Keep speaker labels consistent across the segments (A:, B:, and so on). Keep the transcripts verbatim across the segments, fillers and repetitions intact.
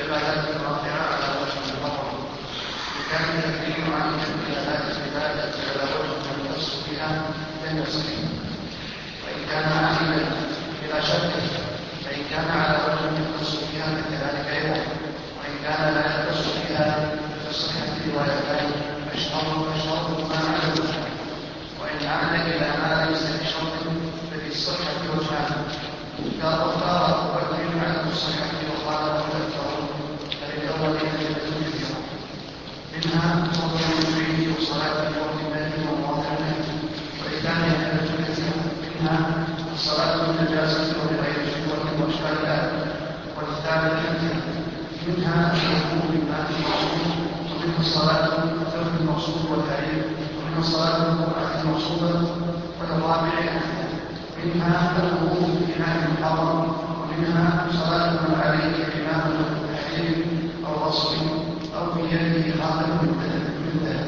A: العبادات الرافعة على وجه المحرم، كان التكريم عن هذه العبادة على وجه يختص بها لم يصح، وإن كان عاملا بلا شك فإن كان على وجه يختص بها فكذلك أيضا، وإن كان لا يختص بها فصحة روايتان فاشترطهما معلومة، وإن عاد إلى ما ليس بشرط ففي الصحة وجهان، فاختار أبو على الصحة وخالف الأكثرون، فللأول أدلة كثيرة منها فضل المشرك وصلاة الوقت النهي ومواضع النهي، ولثاني أدلة كثيرة منها الصلاة بالنجاسة وبغير شهوة واشكالها، والثالث منها الوضوء بالماء المعصوم، ومنها الصلاة بثوب المقصود والتعريف، ومنها الصلاة بالقرآن المقصودة، والرابع منها الوضوء بالماء المحرم، ومنها صلاة من عليه بماء التحريم أو غصب أو في يده خاتم من ذهب.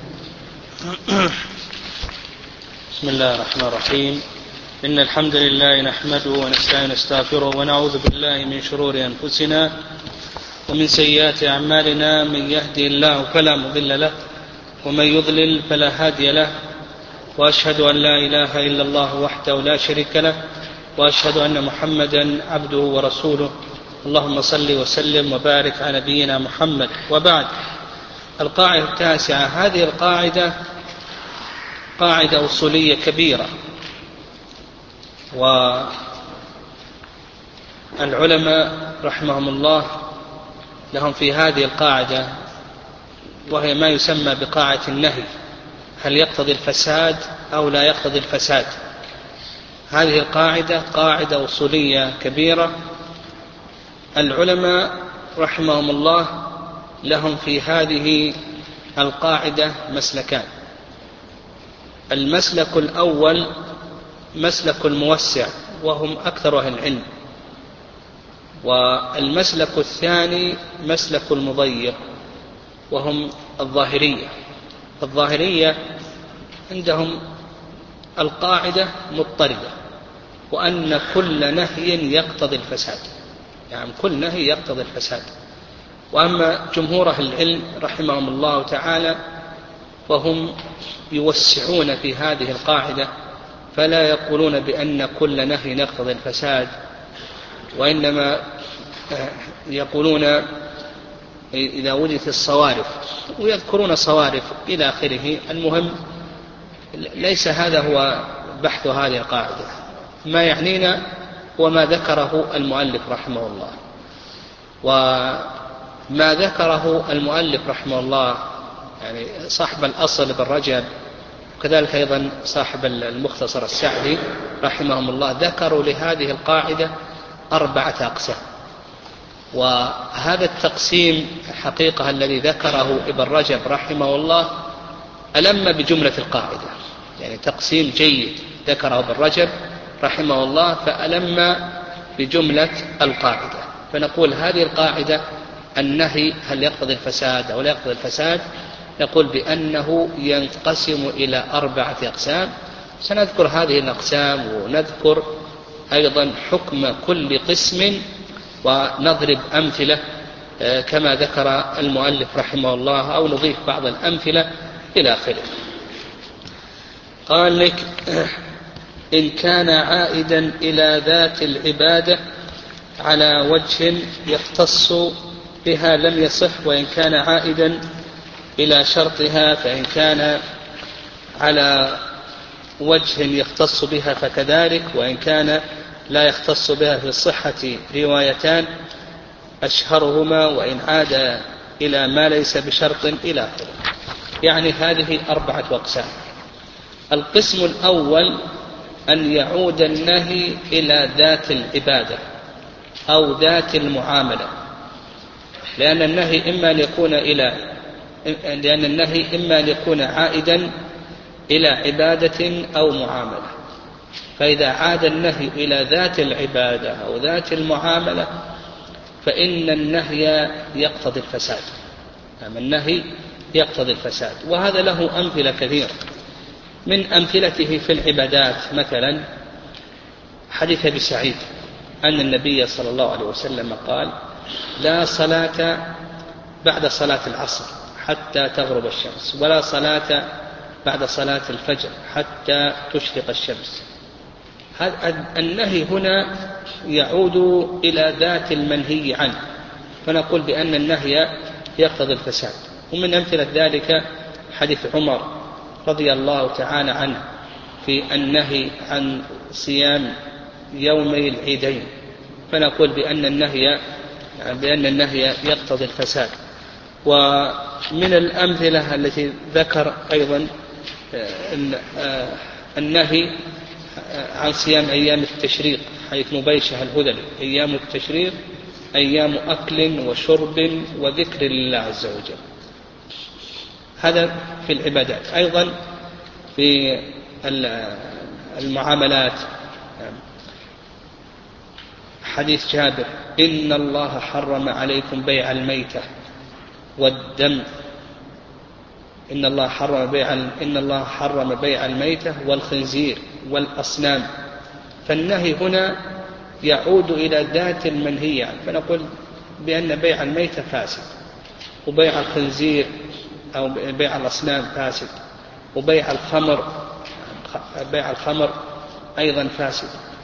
B: بسم الله الرحمن الرحيم. إن الحمد لله نحمده ونستعين ونستغفره ونعوذ بالله من شرور أنفسنا ومن سيئات أعمالنا، من يهدي الله فلا مضل له ومن يضلل فلا هادي له، وأشهد أن لا إله إلا الله وحده لا شريك له، وأشهد أن محمدا عبده ورسوله. اللهم صل وسلم وبارك على نبينا محمد. وبعد، القاعدة التاسعة. هذه القاعدة قاعدة أصولية كبيرة، والعلماء رحمهم الله لهم في هذه القاعدة، وهي ما يسمى بقاعدة النهي، هل يقتضي الفساد أو لا يقتضي الفساد. هذه القاعدة قاعدة أصولية كبيرة، العلماء رحمهم الله لهم في هذه القاعدة مسلكان. المسلك الأول مسلك الموسع وهم أكثر أهل العلم، والمسلك الثاني مسلك المضيق وهم الظاهرية. الظاهرية عندهم القاعدة مضطردة، وأن كل نهي يقتضي الفساد، يعني كل نهي يقتضي الفساد. وأما جمهور أهل العلم رحمهم الله تعالى فهم يوسعون في هذه القاعدة، فلا يقولون بأن كل نهي يقتضي الفساد، وإنما يقولون إذا وجدت الصوارف، ويذكرون صوارف إلى آخره. المهم ليس هذا هو بحث هذه القاعدة، ما يعنينا هو ما ذكره المؤلف رحمه الله. وما ذكره المؤلف رحمه الله يعني صاحب الأصل ابن رجب، وكذلك أيضا صاحب المختصر السعدي رحمهم الله، ذكروا لهذه القاعدة أربعة أقسام. وهذا التقسيم حقيقة الذي ذكره ابن رجب رحمه الله ألم بجملة القاعدة، يعني تقسيم جيد ذكره ابن رجب رحمه الله فألم بجملة القاعدة. فنقول هذه القاعدة النهي هل يقتضي الفساد أو لا يقتضي الفساد، نقول بأنه ينقسم إلى أربعة أقسام. سنذكر هذه الأقسام ونذكر أيضا حكم كل قسم، ونضرب أمثلة كما ذكر المؤلف رحمه الله، أو نضيف بعض الأمثلة إلى آخره. قال لك: إن كان عائدا إلى ذات العبادة على وجه يختص بها لم يصح، وإن كان عائدا إلى شرطها فإن كان على وجه يختص بها فكذلك، وإن كان لا يختص بها في الصحة روايتان أشهرهما، وإن عاد إلى ما ليس بشرط إلى آخره. يعني هذه أربعة أقسام. القسم الأول أن يعود النهي إلى ذات العبادة أو ذات المعاملة، لأن النهي إما أن يكون إلى لأن النهي إما أن يكون عائدا إلى عبادة أو معاملة. فإذا عاد النهي إلى ذات العبادة أو ذات المعاملة فإن النهي يقتضي الفساد، أما النهي يقتضي الفساد. وهذا له أمثلة كثيرة. من أمثلته في العبادات مثلا حديث أبي سعيد أن النبي صلى الله عليه وسلم قال: لا صلاة بعد صلاة العصر حتى تغرب الشمس، ولا صلاة بعد صلاة الفجر حتى تشرق الشمس. النهي هنا يعود إلى ذات المنهي عنه، فنقول بأن النهي يقتضي الفساد. ومن أمثلة ذلك حديث عمر رضي الله تعالى عنه في النهي عن صيام يومي العيدين، فنقول بأن النهي بأن النهي يقتضي الفساد. ومن الأمثلة التي ذكر أيضا النهي عن صيام أيام التشريق، حيث مبيشة الهذلي: أيام التشريق أيام أكل وشرب وذكر لله عز وجل. هذا في العبادات. أيضا في المعاملات حديث جابر: إن الله حرم عليكم بيع الميتة والدم إن الله حرم بيع إن الله حرم بيع الميتة والخنزير والأصنام. فالنهي هنا يعود إلى ذات المنهي عنه، فنقول بأن بيع الميتة فاسد، وبيع الخنزير أو بيع الأصنام فاسد، وبيع الخمر بيع الخمر أيضا فاسد.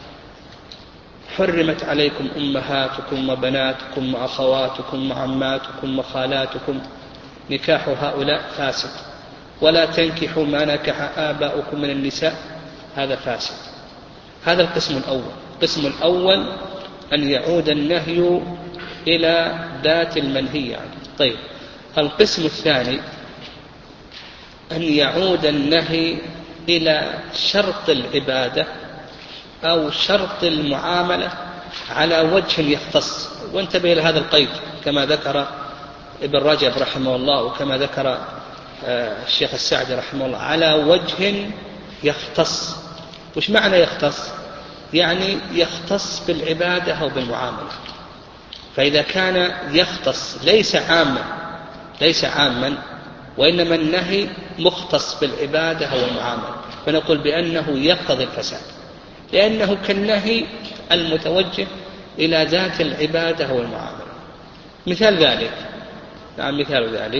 B: حرمت عليكم أمهاتكم وبناتكم وأخواتكم وعماتكم وخالاتكم، نكاح هؤلاء فاسد. ولا تنكحوا ما نكح آباؤكم من النساء، هذا فاسد. هذا القسم الأول. القسم الأول أن يعود النهي إلى ذات المنهي عنه. طيب، القسم الثاني أن يعود النهي إلى شرط العبادة أو شرط المعاملة على وجه يختص. وانتبه إلى هذا القيد كما ذكر ابن رجب رحمه الله وكما ذكر الشيخ السعدي رحمه الله: على وجه يختص. وش معنى يختص؟ يعني يختص بالعبادة أو بالمعاملة. فإذا كان يختص ليس عاما ليس عاما وإنما النهي مختص بالعبادة أو المعاملة، فنقول بأنه يقتضي الفساد، لأنه كالنهي المتوجه إلى ذات العبادة والمعاملة. مثال ذلك نعم مثال ذلك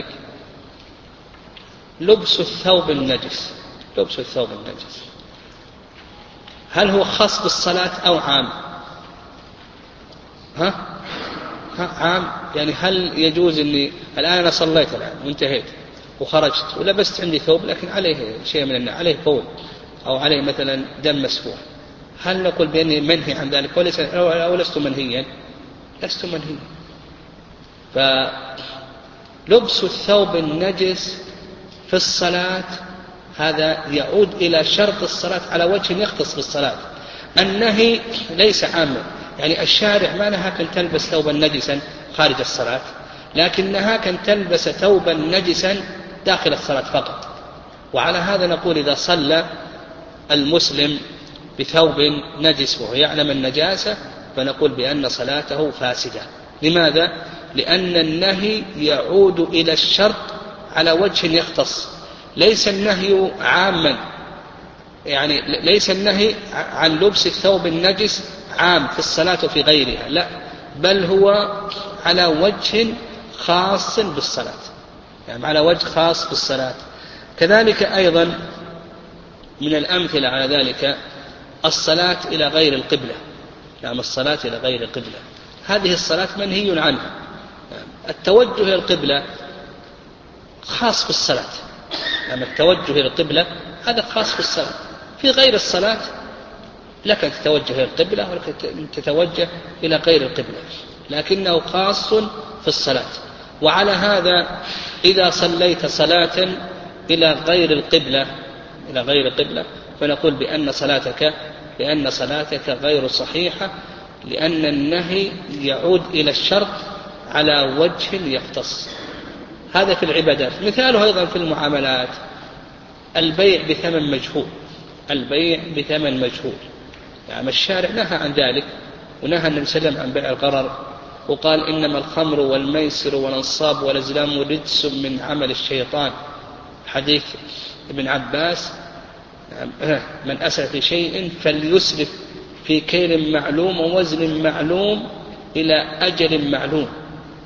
B: لبس الثوب النجس. لبس الثوب النجس هل هو خاص بالصلاة أو عام؟ ها؟ ها عام. يعني هل يجوز أني الآن أنا صليت الآن وانتهيت وخرجت ولبست عندي ثوب لكن عليه شيء من النار، عليه بول أو عليه مثلا دم مسفوح، هل نقول بأني منهي عن ذلك وليس أو لست منهيا؟ لست منهيا. فلبس الثوب النجس في الصلاة هذا يعود إلى شرط الصلاة على وجه يختص بالصلاة. النهي ليس عاما، يعني الشارع ما نهاك أن تلبس ثوبا نجسا خارج الصلاة، لكن نهاك أن تلبس ثوبا نجسا داخل الصلاة فقط. وعلى هذا نقول إذا صلى المسلم بثوب نجس وهو يعلم النجاسة فنقول بأن صلاته فاسدة. لماذا؟ لأن النهي يعود إلى الشرط على وجه يختص. ليس النهي عاما، يعني ليس النهي عن لبس الثوب النجس عام في الصلاة وفي غيرها، لا، بل هو على وجه خاص بالصلاة، يعني على وجه خاص بالصلاة. كذلك أيضا من الأمثلة على ذلك الصلاة إلى غير القبلة. يعني الصلاة إلى غير القبلة هذه الصلاة منهي عنها. التوجه إلى القبلة خاص بالصلاة، يعني التوجه إلى القبلة هذا خاص بالصلاة. في غير الصلاة لك أن تتوجه إلى القبلة ولك أن تتوجه إلى غير القبلة، لكنه خاص في الصلاة. وعلى هذا إذا صليت صلاة إلى غير القبلة إلى غير القبلة فنقول بأن صلاتك بأن صلاتك غير صحيحة، لأن النهي يعود إلى الشرط على وجه يختص. هذا في العبادات. مثاله أيضا في المعاملات البيع بثمن مجهول. البيع بثمن مجهول يعني الشارع نهى عن ذلك، ونهى النبي صلى الله عليه وسلم عن بيع الغرر، وقال إنما الخمر والميسر والأنصاب والأزلام رجس من عمل الشيطان. حديث ابن عباس: من أسرف في شيء فليسرف في كيل معلوم ووزن معلوم إلى أجل معلوم.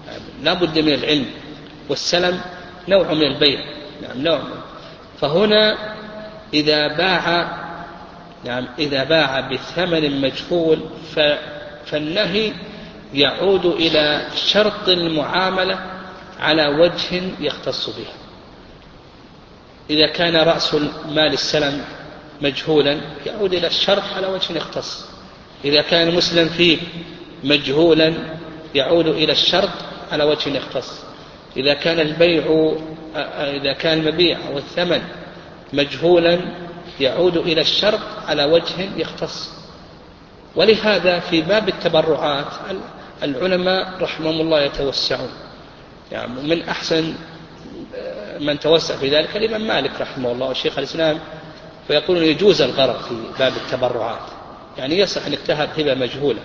B: لا بد من العلم، والسلم نوع من البيع، نعم نوع من. فهنا إذا باع نعم إذا باع بثمن مجهول فالنهي يعود إلى شرط المعاملة على وجه يختص به. إذا كان رأس مال السلم مجهولا يعود إلى الشرط على وجه يختص. إذا كان مسلم فيه مجهولا يعود إلى الشرط على وجه يختص. إذا كان البيع إذا كان المبيع أو الثمن مجهولا يعود إلى الشرط على وجه يختص. ولهذا في باب التبرعات العلماء رحمهم الله يتوسعون، يعني من أحسن من توسع في ذلك الإمام مالك رحمه الله وشيخ الإسلام، فيقولون يجوز الغرر في باب التبرعات، يعني يصح أن تهب هبة مجهولة.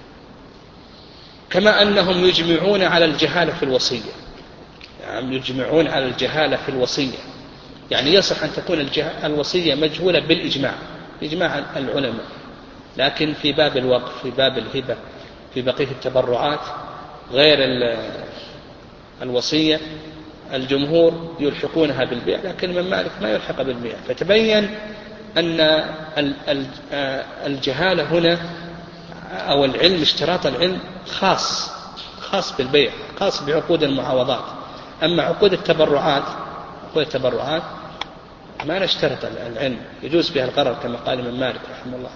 B: كما أنهم يجمعون على الجهالة في الوصية، يعني يجمعون على الجهالة في الوصية، يعني يصح أن تكون الوصية مجهولة بالإجماع، إجماع العلماء. لكن في باب الوقف، في باب الهبة، في بقية التبرعات غير الوصية الجمهور يلحقونها بالبيع، لكن من مالك ما يلحق بالبيع. فتبين أن الجهالة هنا أو العلم، اشتراط العلم خاص خاص بالبيع، خاص بعقود المعاوضات. أما عقود التبرعات عقود التبرعات ما نشترط العلم، يجوز بها الغرر كما قال من مالك رحمه الله.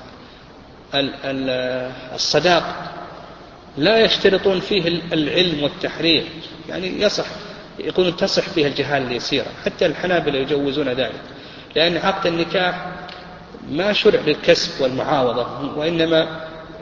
B: الصداق لا يشترطون فيه العلم والتحرير، يعني يصح يقولون تصح فيها الجهالة اليسيرة، حتى الحنابلة يجوزون ذلك، لأن عقد النكاح ما شرع للكسب والمعاوضة، وإنما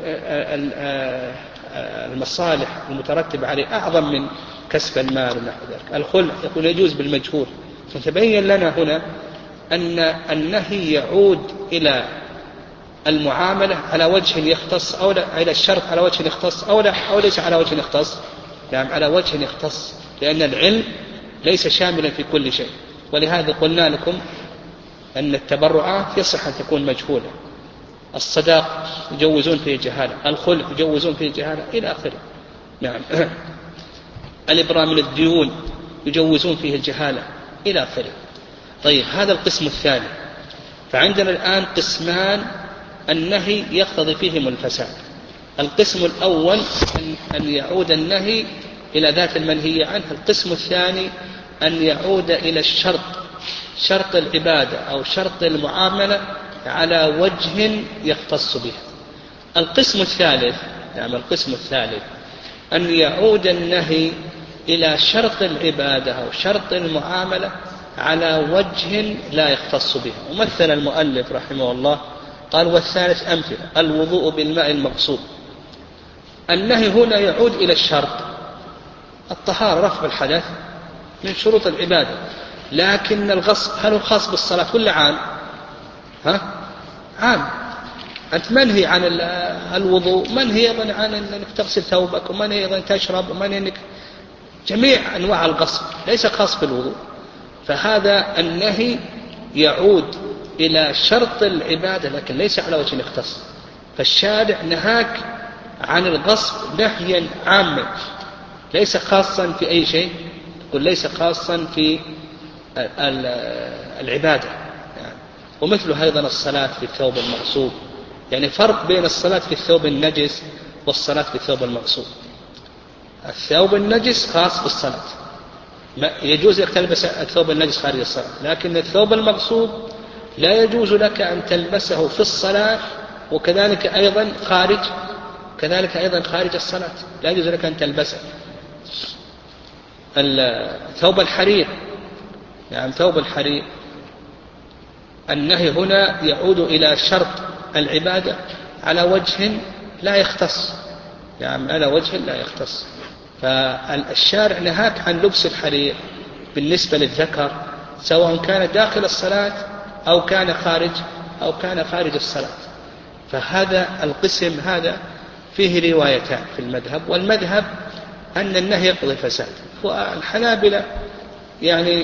B: المصالح المترتبة عليه أعظم من كسب المال ونحو ذلك. الخلع يقول يجوز بالمجهول. فتبين لنا هنا أن النهي يعود إلى المعاملة على وجه يختص أو لا، إلى الشرط على وجه يختص أو لا، أو ليس على وجه يختص، نعم على وجه يختص، لأن العلم ليس شاملا في كل شيء. ولهذا قلنا لكم أن التبرعات يصح أن تكون مجهولة، الصداق يجوزون فيه الجهالة، الخلع يجوزون فيه الجهالة إلى آخره. نعم الإبراء من الديون يجوزون فيه الجهالة إلى آخره. طيب هذا القسم الثاني. فعندنا الآن قسمان النهي يقتضي فيهم الفساد. القسم الأول أن يعود النهي إلى ذات المنهي عنه. القسم الثاني أن يعود إلى الشرط، شرط العبادة أو شرط المعاملة على وجه يختص به. القسم الثالث يعني القسم الثالث أن يعود النهي إلى شرط العبادة أو شرط المعاملة على وجه لا يختص به. ومثل المؤلف رحمه الله قال والثالث أمثلة: الوضوء بالماء المغصوب. النهي هنا يعود إلى الشرط الطهارة، رفع الحدث من شروط العبادة، لكن الغصب هل هو خاص بالصلاة ولا عام؟ ها؟ عام. أنت منهي عن الوضوء، منهي أيضا عن أنك تغسل ثوبك، ومنهي أيضا تشرب، ومنهي أنك جميع أنواع الغصب، ليس خاص بالوضوء. فهذا النهي يعود إلى شرط العبادة لكن ليس على وجه يختص. فالشارع نهاك عن الغصب نهيا عاما ليس خاصا في أي شيء، يقول ليس خاصا في العبادة يعني. ومثل أيضا الصلاة في الثوب المغصوب، يعني فرق بين الصلاة في الثوب النجس والصلاة في الثوب المغصوب. الثوب النجس خاص بالصلاة، يجوز لك تلبس الثوب النجس خارج الصلاة، لكن الثوب المغصوب لا يجوز لك أن تلبسه في الصلاة، وكذلك أيضا خارج كذلك أيضا خارج الصلاة لا يجوز لك أن تلبسه. ثوب الحرير يعني ثوب الحرير النهي هنا يعود إلى شرط العبادة على وجه لا يختص، يعني على وجه لا يختص. فالشارع نهاك عن لبس الحرير بالنسبة للذكر سواء كان داخل الصلاة أو كان خارج أو كان خارج الصلاة. فهذا القسم هذا فيه روايتان في المذهب، والمذهب أن النهي يقضي الفساد. والحنابلة يعني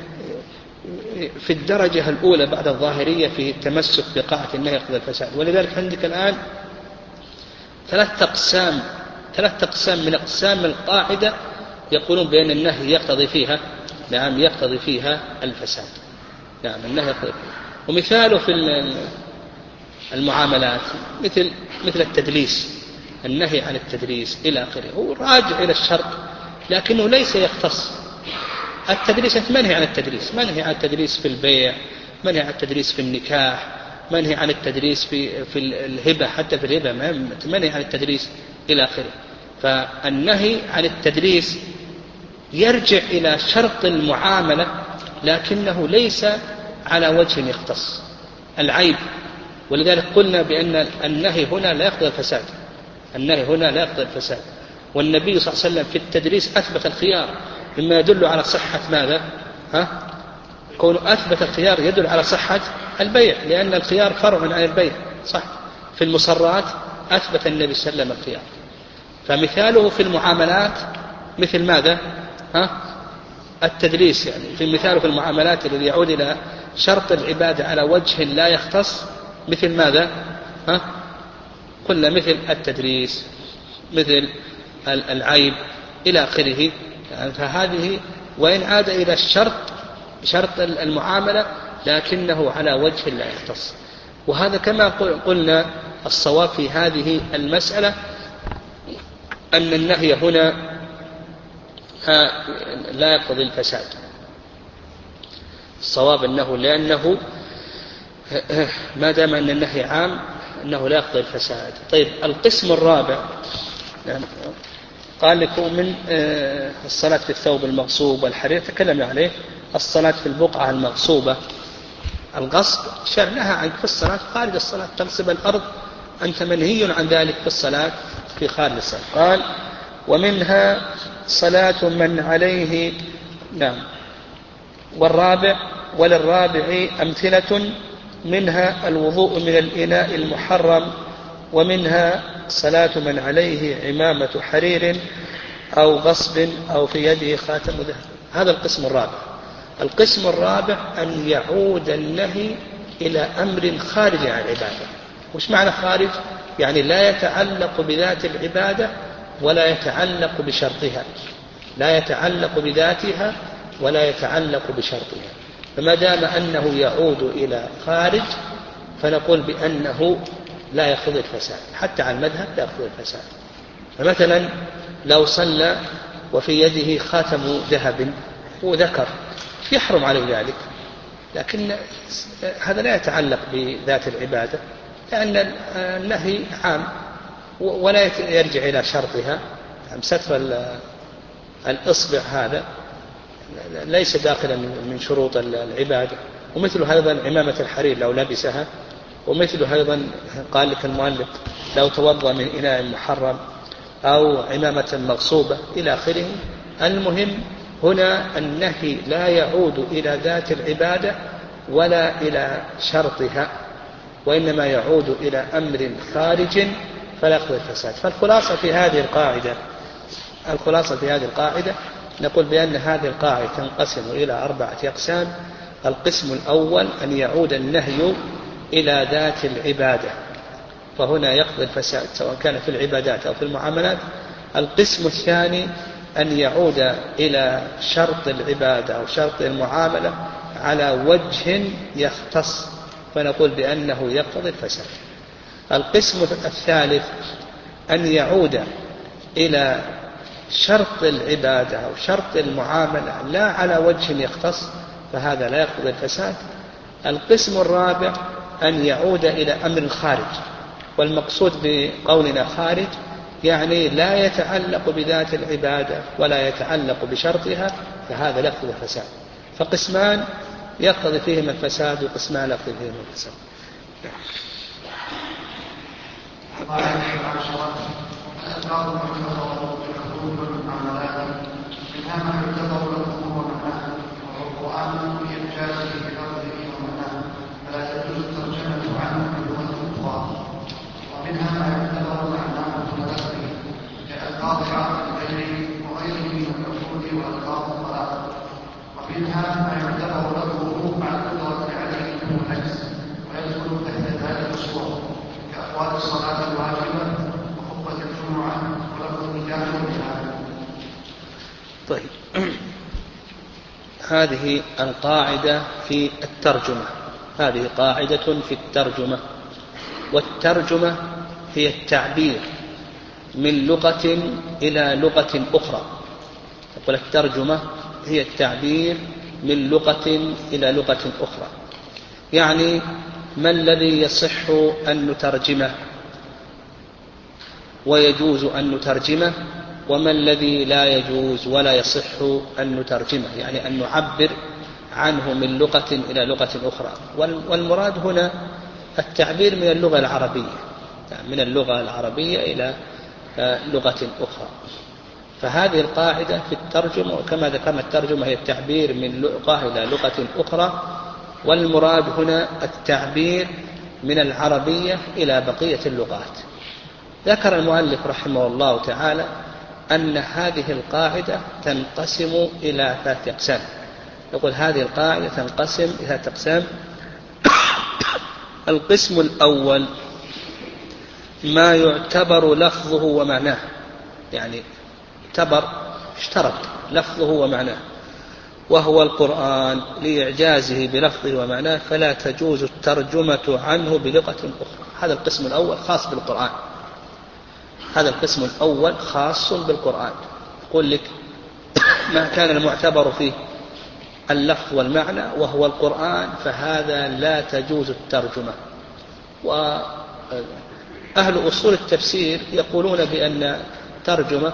B: في الدرجة الأولى بعد الظاهرية في التمسك بقاعة النهي يقضي الفساد. ولذلك عندك الآن ثلاث أقسام ثلاث أقسام من أقسام القاعدة يقولون بأن النهي يقتضي فيها نعم يقتضي فيها الفساد. نعم النهي يقتضي فيها. ومثاله في المعاملات مثل مثل التدليس، النهي عن التدليس إلى آخره، هو راجع إلى الشرط لكنه ليس يختص. التدليس منهي عن التدليس، منهي عن التدليس في البيع، منهي عن التدليس في النكاح، منهي عن التدليس في في الهبة، حتى في الهبة منهي عن التدليس إلى آخره. فالنهي عن التدليس يرجع إلى شرط المعاملة لكنه ليس على وجه يختص العيب. ولذلك قلنا بأن النهي هنا لا يقتضي الفساد، النهي هنا لا يقتضي الفساد. والنبي صلى الله عليه وسلم في التدليس أثبت الخيار مما يدل على صحة ماذا؟ ها؟ كون أثبت الخيار يدل على صحة البيع، لأن الخيار فرع عن البيع صح. في المصرات أثبت النبي صلى الله عليه وسلم الخيار. فمثاله في المعاملات مثل ماذا؟ ها؟ التدليس، يعني في مثاله في المعاملات الذي يعود إلى شرط العبادة على وجه لا يختص مثل ماذا؟ ها؟ قلنا مثل التدليس، مثل العيب إلى آخره. يعني فهذه وإن عاد إلى الشرط شرط المعاملة لكنه على وجه لا يختص. وهذا كما قلنا الصواب في هذه المسألة أن النهي هنا لا يقتضي الفساد. الصواب أنه لأنه ما دام أن النهي عام أنه لا يقتضي الفساد. طيب القسم الرابع قال لكم من الصلاة في الثوب المغصوب والحرير تكلمنا عليه. الصلاة في البقعة المغصوبة الغصب شرناها عنك في الصلاة خارج الصلاة، تغصب الأرض أنت منهي عن ذلك في الصلاة في خارج الصلاة. قال ومنها صلاة من عليه نعم. والرابع وللرابع أمثلة منها الوضوء من الإناء المحرم، ومنها صلاة من عليه عمامة حرير أو غصب أو في يده خاتم ذهب. هذا القسم الرابع. القسم الرابع أن يعود النهي إلى أمر خارج عن العبادة. وش معنى خارج؟ يعني لا يتعلق بذات العبادة ولا يتعلق بشرطها، لا يتعلق بذاتها ولا يتعلق بشرطها. فما دام أنه يعود إلى خارج فنقول بأنه لا يقتضي الفساد، حتى على المذهب لا يقتضي الفساد. فمثلا لو صلى وفي يده خاتم ذهب وذكر يحرم عليه ذلك، لكن هذا لا يتعلق بذات العبادة لأن النهي عام ولا يرجع إلى شرطها. ستر الإصبع هذا ليس داخلا من شروط العبادة. ومثل أيضا عمامة الحرير لو لبسها، ومثل أيضا قال لك المؤلف لو توضأ من إناء محرم أو عمامة مغصوبة إلى آخره. المهم هنا النهي لا يعود إلى ذات العبادة ولا إلى شرطها، وإنما يعود إلى أمر خارج فلا يقتضي الفساد. فالخلاصة في هذه القاعدة الخلاصة في هذه القاعدة نقول بأن هذه القاعدة تنقسم إلى أربعة أقسام. القسم الأول أن يعود النهي إلى ذات العبادة، فهنا يقتضي الفساد سواء كان في العبادات أو في المعاملات. القسم الثاني أن يعود إلى شرط العبادة أو شرط المعاملة على وجه يختص، فنقول بأنه يقتضي الفساد. القسم الثالث أن يعود إلى شرط العبادة أو شرط المعاملة لا على وجه يختص، فهذا لا يقتضي الفساد. القسم الرابع أن يعود إلى أمر خارج، والمقصود بقولنا خارج يعني لا يتعلق بذات العبادة ولا يتعلق بشرطها، فهذا لا يقتضي الفساد. فقسمان يقتضي فيهما الفساد وقسمان لا يقتضي فيهما الفساد.
A: الأسباب المعتبرة في المعاملات منها ما يعتبر لفظه ومعناه، والقرآن في إرجازه بلفظه ومعناه فلا تجوز الترجمة عنه بلغة أخرى. ومنها ما يعتبر معناه بلفظه كألفاظ عقد الغير وغيره من العقود وألفاظ الطلاق. ومنها ما يعتبر لفظه مع القدرة عليه من العجز ويدخل تحت هذه الصور كأقوال الصلاة الواجبة
B: طيب، هذه القاعدة في الترجمة، هذه قاعدة في الترجمة. والترجمة هي التعبير من لغة إلى لغة أخرى. تقول الترجمة هي التعبير من لغة إلى لغة أخرى. يعني ما الذي يصح أن نترجمه ويجوز أن نترجمه، وما الذي لا يجوز ولا يصح أن نترجمه، يعني أن نعبر عنه من لغة إلى لغة أخرى. والمراد هنا التعبير من اللغة العربية، يعني من اللغة العربية إلى لغة أخرى. فهذه القاعدة في الترجمة، وكما ذكرنا الترجمة هي التعبير من لغة إلى لغة أخرى، والمراد هنا التعبير من العربية إلى بقية اللغات. ذكر المؤلف رحمه الله تعالى أن هذه القاعدة تنقسم إلى ثلاثة أقسام. يقول هذه القاعدة تنقسم إلى ثلاثة أقسام. القسم الأول ما يعتبر لفظه ومعناه، يعني اعتبر اشترط لفظه ومعناه، وهو القرآن لإعجازه بلفظه ومعناه، فلا تجوز الترجمة عنه بلغة أخرى. هذا القسم الأول خاص بالقرآن. هذا القسم الأول خاص بالقرآن. يقول لك ما كان المعتبر فيه اللفظ والمعنى وهو القرآن فهذا لا تجوز الترجمة. وأهل أصول التفسير يقولون بأن ترجمة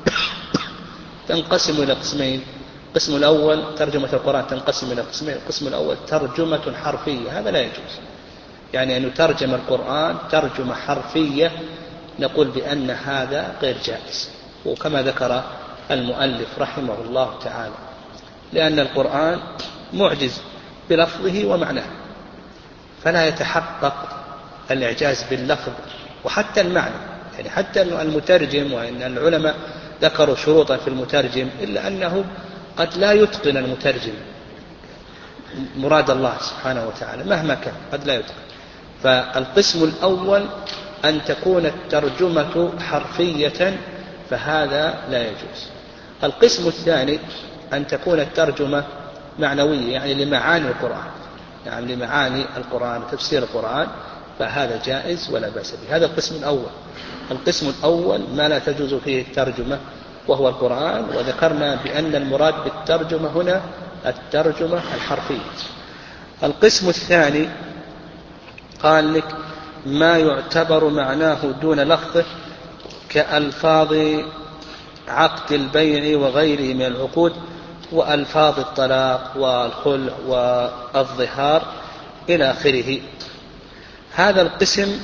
B: تنقسم إلى قسمين. القسم الأول ترجمة القرآن تنقسم إلى قسمين. القسم الأول ترجمة حرفية، هذا لا يجوز، يعني أن يترجم القرآن ترجمة حرفية، نقول بأن هذا غير جائز، وكما ذكر المؤلف رحمه الله تعالى، لأن القرآن معجز بلفظه ومعناه، فلا يتحقق الإعجاز باللفظ وحتى المعنى. يعني حتى المترجم، وإن العلماء ذكروا شروطا في المترجم، إلا أنه قد لا يتقن المترجم مراد الله سبحانه وتعالى مهما كان، قد لا يتقن. فالقسم الأول أن تكون الترجمة حرفية، فهذا لا يجوز. القسم الثاني أن تكون الترجمة معنوية، يعني لمعاني القرآن، يعني لمعاني القرآن وتفسير القرآن، فهذا جائز ولا بأس به. هذا القسم الأول. القسم الأول ما لا تجوز فيه الترجمة وهو القرآن، وذكرنا بأن المراد بالترجمة هنا الترجمة الحرفية. القسم الثاني قال لك ما يعتبر معناه دون لفظه كألفاظ عقد البيع وغيره من العقود، وألفاظ الطلاق والخلع والظهار إلى آخره. هذا القسم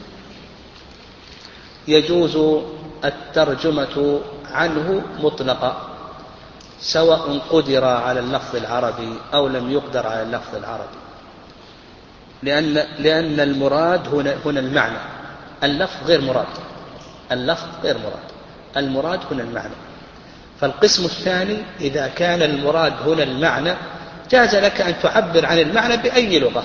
B: يجوز الترجمة عنه مطلقا، سواء قدر على اللفظ العربي أو لم يقدر على اللفظ العربي، لأن, لأن المراد هنا, هنا المعنى. اللفظ غير مراد، اللفظ غير مراد، المراد هنا المعنى. فالقسم الثاني إذا كان المراد هنا المعنى جاز لك أن تعبر عن المعنى بأي لغة،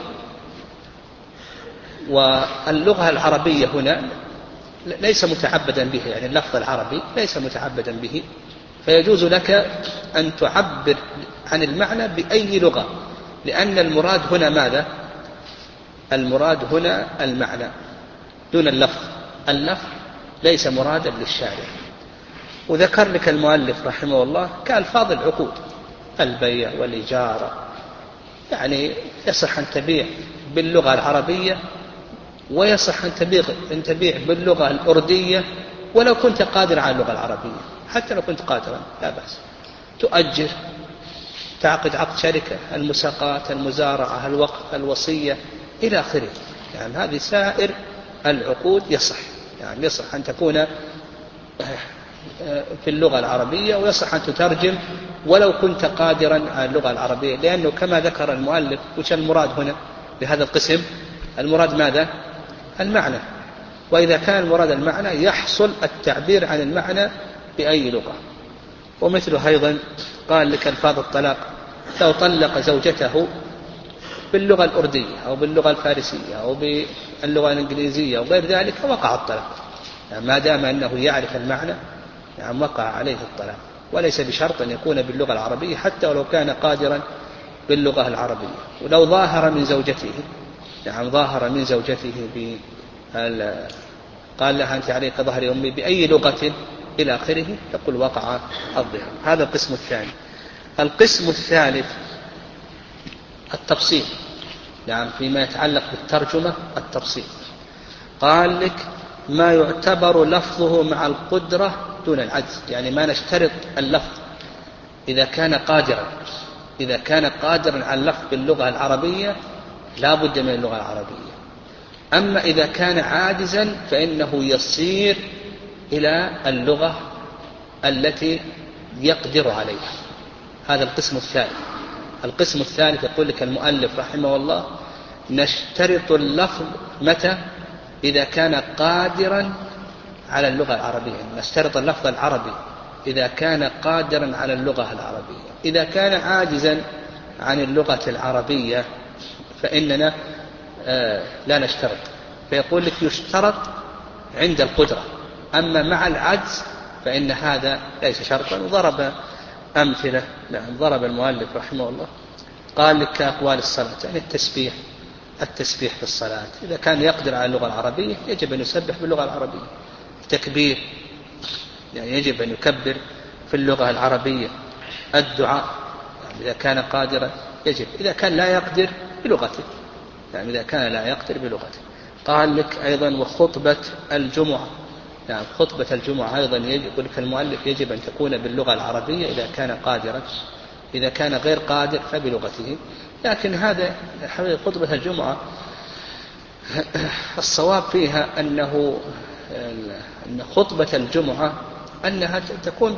B: واللغة العربية هنا ليس متعبدا به، يعني اللفظ العربي ليس متعبدا به، فيجوز لك أن تعبر عن المعنى بأي لغة، لأن المراد هنا ماذا؟ المراد هنا المعنى دون اللفظ. اللفظ ليس مرادا للشارع. وذكر لك المؤلف رحمه الله كألفاظ العقود، البيع والإجارة، يعني يصح أن تبيع باللغة العربية، ويصح أن تبيع, أن تبيع باللغة الأردية ولو كنت قادر على اللغة العربية، حتى لو كنت قادرا لا بأس. تؤجر، تعقد عقد شركة، المساقات، المزارعة، الوقف، الوصية إلى آخره. يعني هذه سائر العقود يصح، يعني يصح أن تكون في اللغة العربية، ويصح أن تترجم ولو كنت قادرا على اللغة العربية، لأنه كما ذكر المؤلف وش المراد هنا بهذا القسم؟ المراد ماذا؟ المعنى. وإذا كان المراد المعنى يحصل التعبير عن المعنى بأي لغة. ومثله أيضا قال لك ألفاظ الطلاق، لو طلق زوجته باللغة الأردية أو باللغة الفارسية أو باللغة الإنجليزية أو غير ذلك وقع الطلاق، يعني ما دام أنه يعرف المعنى يعني وقع عليه الطلاق. وليس بشرط أن يكون باللغة العربية حتى ولو كان قادرا باللغة العربية. ولو ظاهر من زوجته، نعم ظاهر من زوجته قال لها أنت عليك ظهر أمي بأي لغة إلى آخره، يقول وقع الظهر. هذا القسم الثاني. القسم الثالث التفصيل، نعم فيما يتعلق بالترجمة التفصيل. قال لك ما يعتبر لفظه مع القدرة دون العجز، يعني ما نشترط اللفظ إذا كان قادرا إذا كان قادرا على اللفظ باللغة العربية لا بد من اللغة العربية. أما إذا كان عاجزا فإنه يصير إلى اللغة التي يقدر عليها. هذا القسم الثالث. القسم الثالث يقول لك المؤلف رحمه الله نشترط اللفظ متى؟ إذا كان قادرا على اللغة العربية، نشترط اللفظ العربي إذا كان قادرا على اللغة العربية. إذا كان عاجزا عن اللغة العربية فإننا آه لا نشترط، فيقول لك يشترط عند القدرة، أما مع العجز فإن هذا ليس شرطا. وضرب أمثلة، نعم ضرب المؤلف رحمه الله قال لك كأقوال الصلاة، يعني التسبيح التسبيح في الصلاة إذا كان يقدر على اللغة العربية يجب أن يسبح باللغة العربية. التكبير يعني يجب أن يكبر في اللغة العربية. الدعاء يعني إذا كان قادرا يجب، إذا كان لا يقدر بلغته، يعني إذا كان لا يقدر بلغته. قال لك أيضا وخطبة الجمعة، يعني خطبة الجمعة أيضا يجب لك المؤلف يجب أن تكون باللغة العربية إذا كان قادرا، إذا كان غير قادر فبلغته. لكن هذا خطبة الجمعة الصواب فيها أنه أن خطبة الجمعة أنها تكون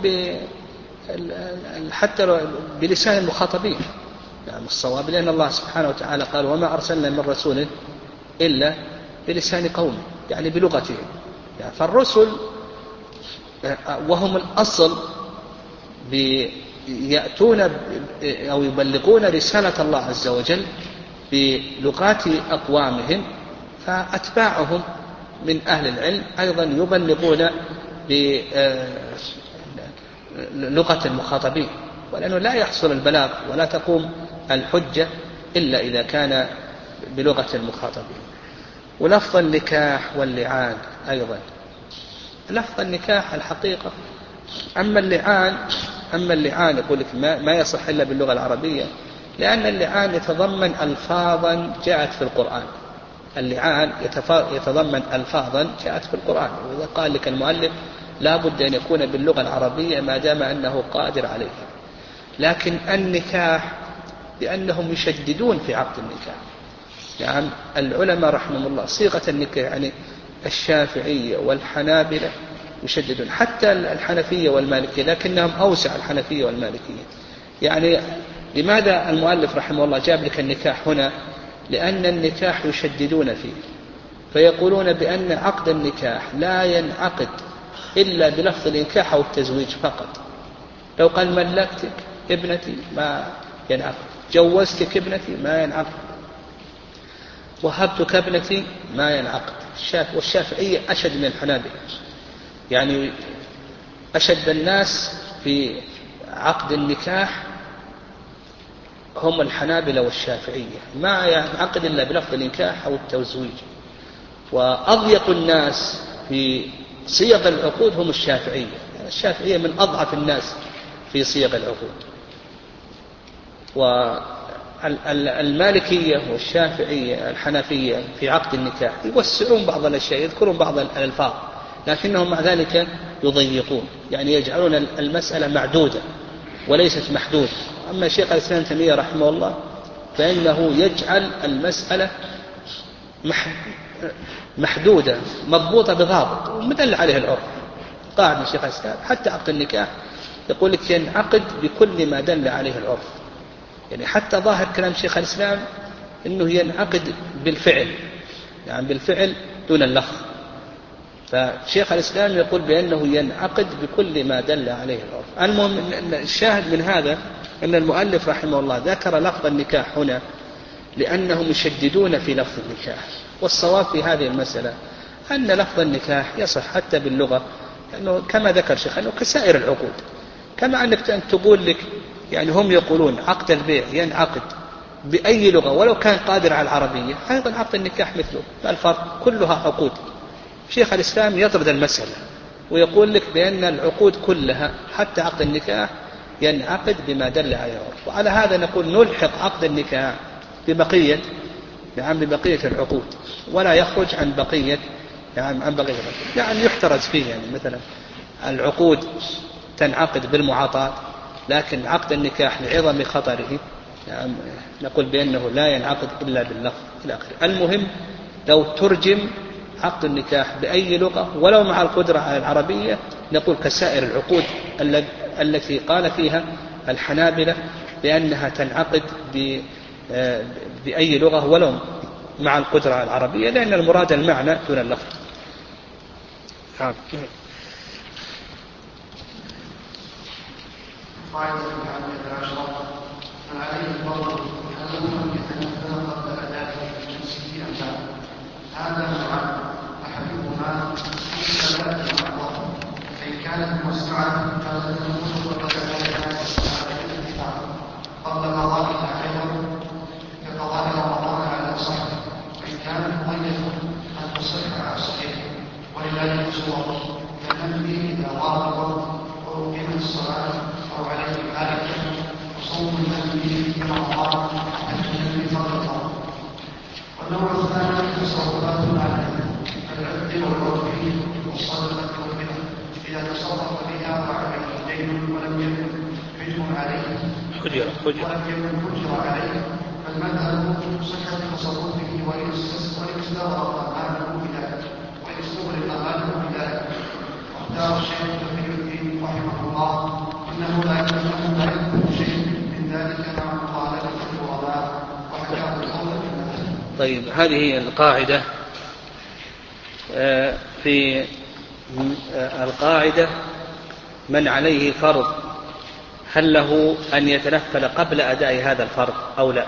B: حتى بلسان المخاطبين، يعني الصواب، لأن الله سبحانه وتعالى قال وما أرسلنا من رسول إلا بلسان قومه، يعني بلغتهم. يعني فالرسل وهم الأصل يأتون أو يبلغون رسالة الله عز وجل بلغات أقوامهم، فأتباعهم من أهل العلم أيضا يبلغون بلغة المخاطبين، ولأنه لا يحصل البلاغ ولا تقوم الحجة إلا إذا كان بلغة المخاطبين. ولفظ النكاح واللعان أيضا، لفظ النكاح الحقيقة، أما اللعان أما اللعان يقول لك ما, ما يصح إلا باللغة العربية، لأن اللعان يتضمن ألفاظا جاءت في القرآن. اللعان يتضمن ألفاظا جاءت في القرآن، وإذا قال لك المؤلف لا بد أن يكون باللغة العربية ما دام أنه قادر عليها. لكن النكاح لأنهم يشددون في عقد النكاح، يعني العلماء رحمهم الله صيغة النكاح، يعني الشافعية والحنابلة يشددون، حتى الحنفية والمالكية، لكنهم أوسع الحنفية والمالكية. يعني لماذا المؤلف رحمه الله جاب لك النكاح هنا؟ لأن النكاح يشددون فيه، فيقولون بأن عقد النكاح لا ينعقد إلا بلفظ النكاح أو التزويج فقط. لو قال ملكتك ابنتي ما ينعقد، جوزتك ابنتي ما ينعقد، وهبتك ابنتي ما ينعقد. والشافعية أشد من الحنابلة، يعني أشد الناس في عقد النكاح هم الحنابلة والشافعية، ما ينعقد إلا بلفظ النكاح أو التزويج. وأضيق الناس في صيغ العقود هم الشافعية، يعني الشافعية من أضعف الناس في صيغ العقود. والمالكية والشافعية الحنفية في عقد النكاح يوسعون بعض الأشياء، يذكرون بعض الألفاظ، لكنهم مع ذلك يضيقون، يعني يجعلون المسألة معدودة وليست محدودة. أما شيخ الإسلام ابن تيمية رحمه الله فإنه يجعل المسألة محدودة مضبوطة بضابط ومدل عليه العرف. قاعدة شيخ الإسلام حتى عقد النكاح يقول لك ينعقد بكل ما دل عليه العرف، يعني حتى ظاهر كلام شيخ الإسلام أنه ينعقد بالفعل، يعني بالفعل دون اللفظ. فشيخ الإسلام يقول بأنه ينعقد بكل ما دل عليه العرف. المهم الشاهد من هذا أن المؤلف رحمه الله ذكر لفظ النكاح هنا لأنهم يشددون في لفظ النكاح. والصواب في هذه المسألة أن لفظ النكاح يصح حتى باللغة، لأنه كما ذكر شيخ أنه كسائر العقود كما أنك تقول لك يعني هم يقولون عقد البيع ينعقد بأي لغة ولو كان قادر على العربية، أيضا عقد النكاح مثله. الفرق كلها عقود. شيخ الإسلام يطرد المسألة ويقول لك بأن العقود كلها حتى عقد النكاح ينعقد بما دل عليه العرف. وعلى هذا نقول نلحق عقد النكاح ببقية يعني ببقية العقود ولا يخرج عن بقية يعني عن بقية العقود. يعني يحترز فيه، يعني مثلا العقود تنعقد بالمعاطاة، لكن عقد النكاح لعظم خطره يعني نقول بأنه لا ينعقد إلا باللفظ إلى آخره. المهم لو ترجم عقد النكاح بأي لغة ولو مع القدرة على العربية نقول كسائر العقود التي قال فيها الحنابلة بأنها تنعقد بأي لغة ولو مع القدرة على العربية، لأن المراد المعنى دون اللفظ.
A: قاعدة الحادية عشرة: من عليه الفرض هل هو يتنفى قبل أداء جنسه أم لا؟ هذا نوعان: أحدهما الصلاة المحضة، فإن كانت مسموعة فلا تنفذ قبل أداء جنسها قبل قضائها أيضا كقضاء رمضان على الأصح، وإن كانت مضيفة أن تصح على الصحيح. ولذلك صور كالنفي إذا ضاق الوقت وأقيمت الصلاة أو عليه ذلك، وصوم النبي في رمضان كالنبي صلى الله عليه وسلم. والنوع الثاني تصرفات العالم كالعقد والعرفي والصدقة والبدع إذا تصرف بها وعليه دين ولم يكن حجم عليه
B: حجر حجر
A: ولم يكن حجر عليه، فالمذهب صحة تصرفه وإن استغرق ماله بذلك وإن استغرق ماله بذلك. واختار الشيخ تقي الدين رحمه الله أنه لا يمكن شيء من ذلك مع مخالفة الغرباء وحكاه القول.
B: طيب، هذه هي القاعدة. في القاعدة من عليه فرض هل له أن يتنفل قبل أداء هذا الفرض أو لا؟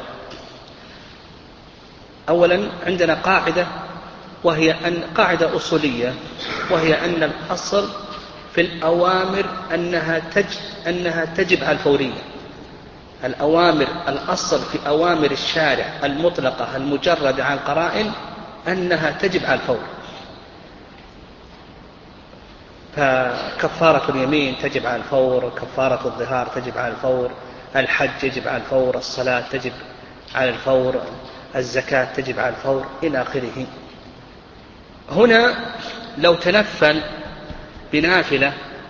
B: أولا عندنا قاعدة وهي أن قاعدة أصولية، وهي أن الأصل في الأوامر أنها تجب, أنها تجب على الفورية. الأوامر الأصل في أوامر الشارع المطلقة المجردة عن قرائن أنها تجب على الفور. فكفارة اليمين تجب على الفور، كفارة الظهار تجب على الفور، الحج يجب على الفور، الصلاة تجب على الفور، الزكاة تجب على الفور إلى آخره. هنا لو تنفل بنافلة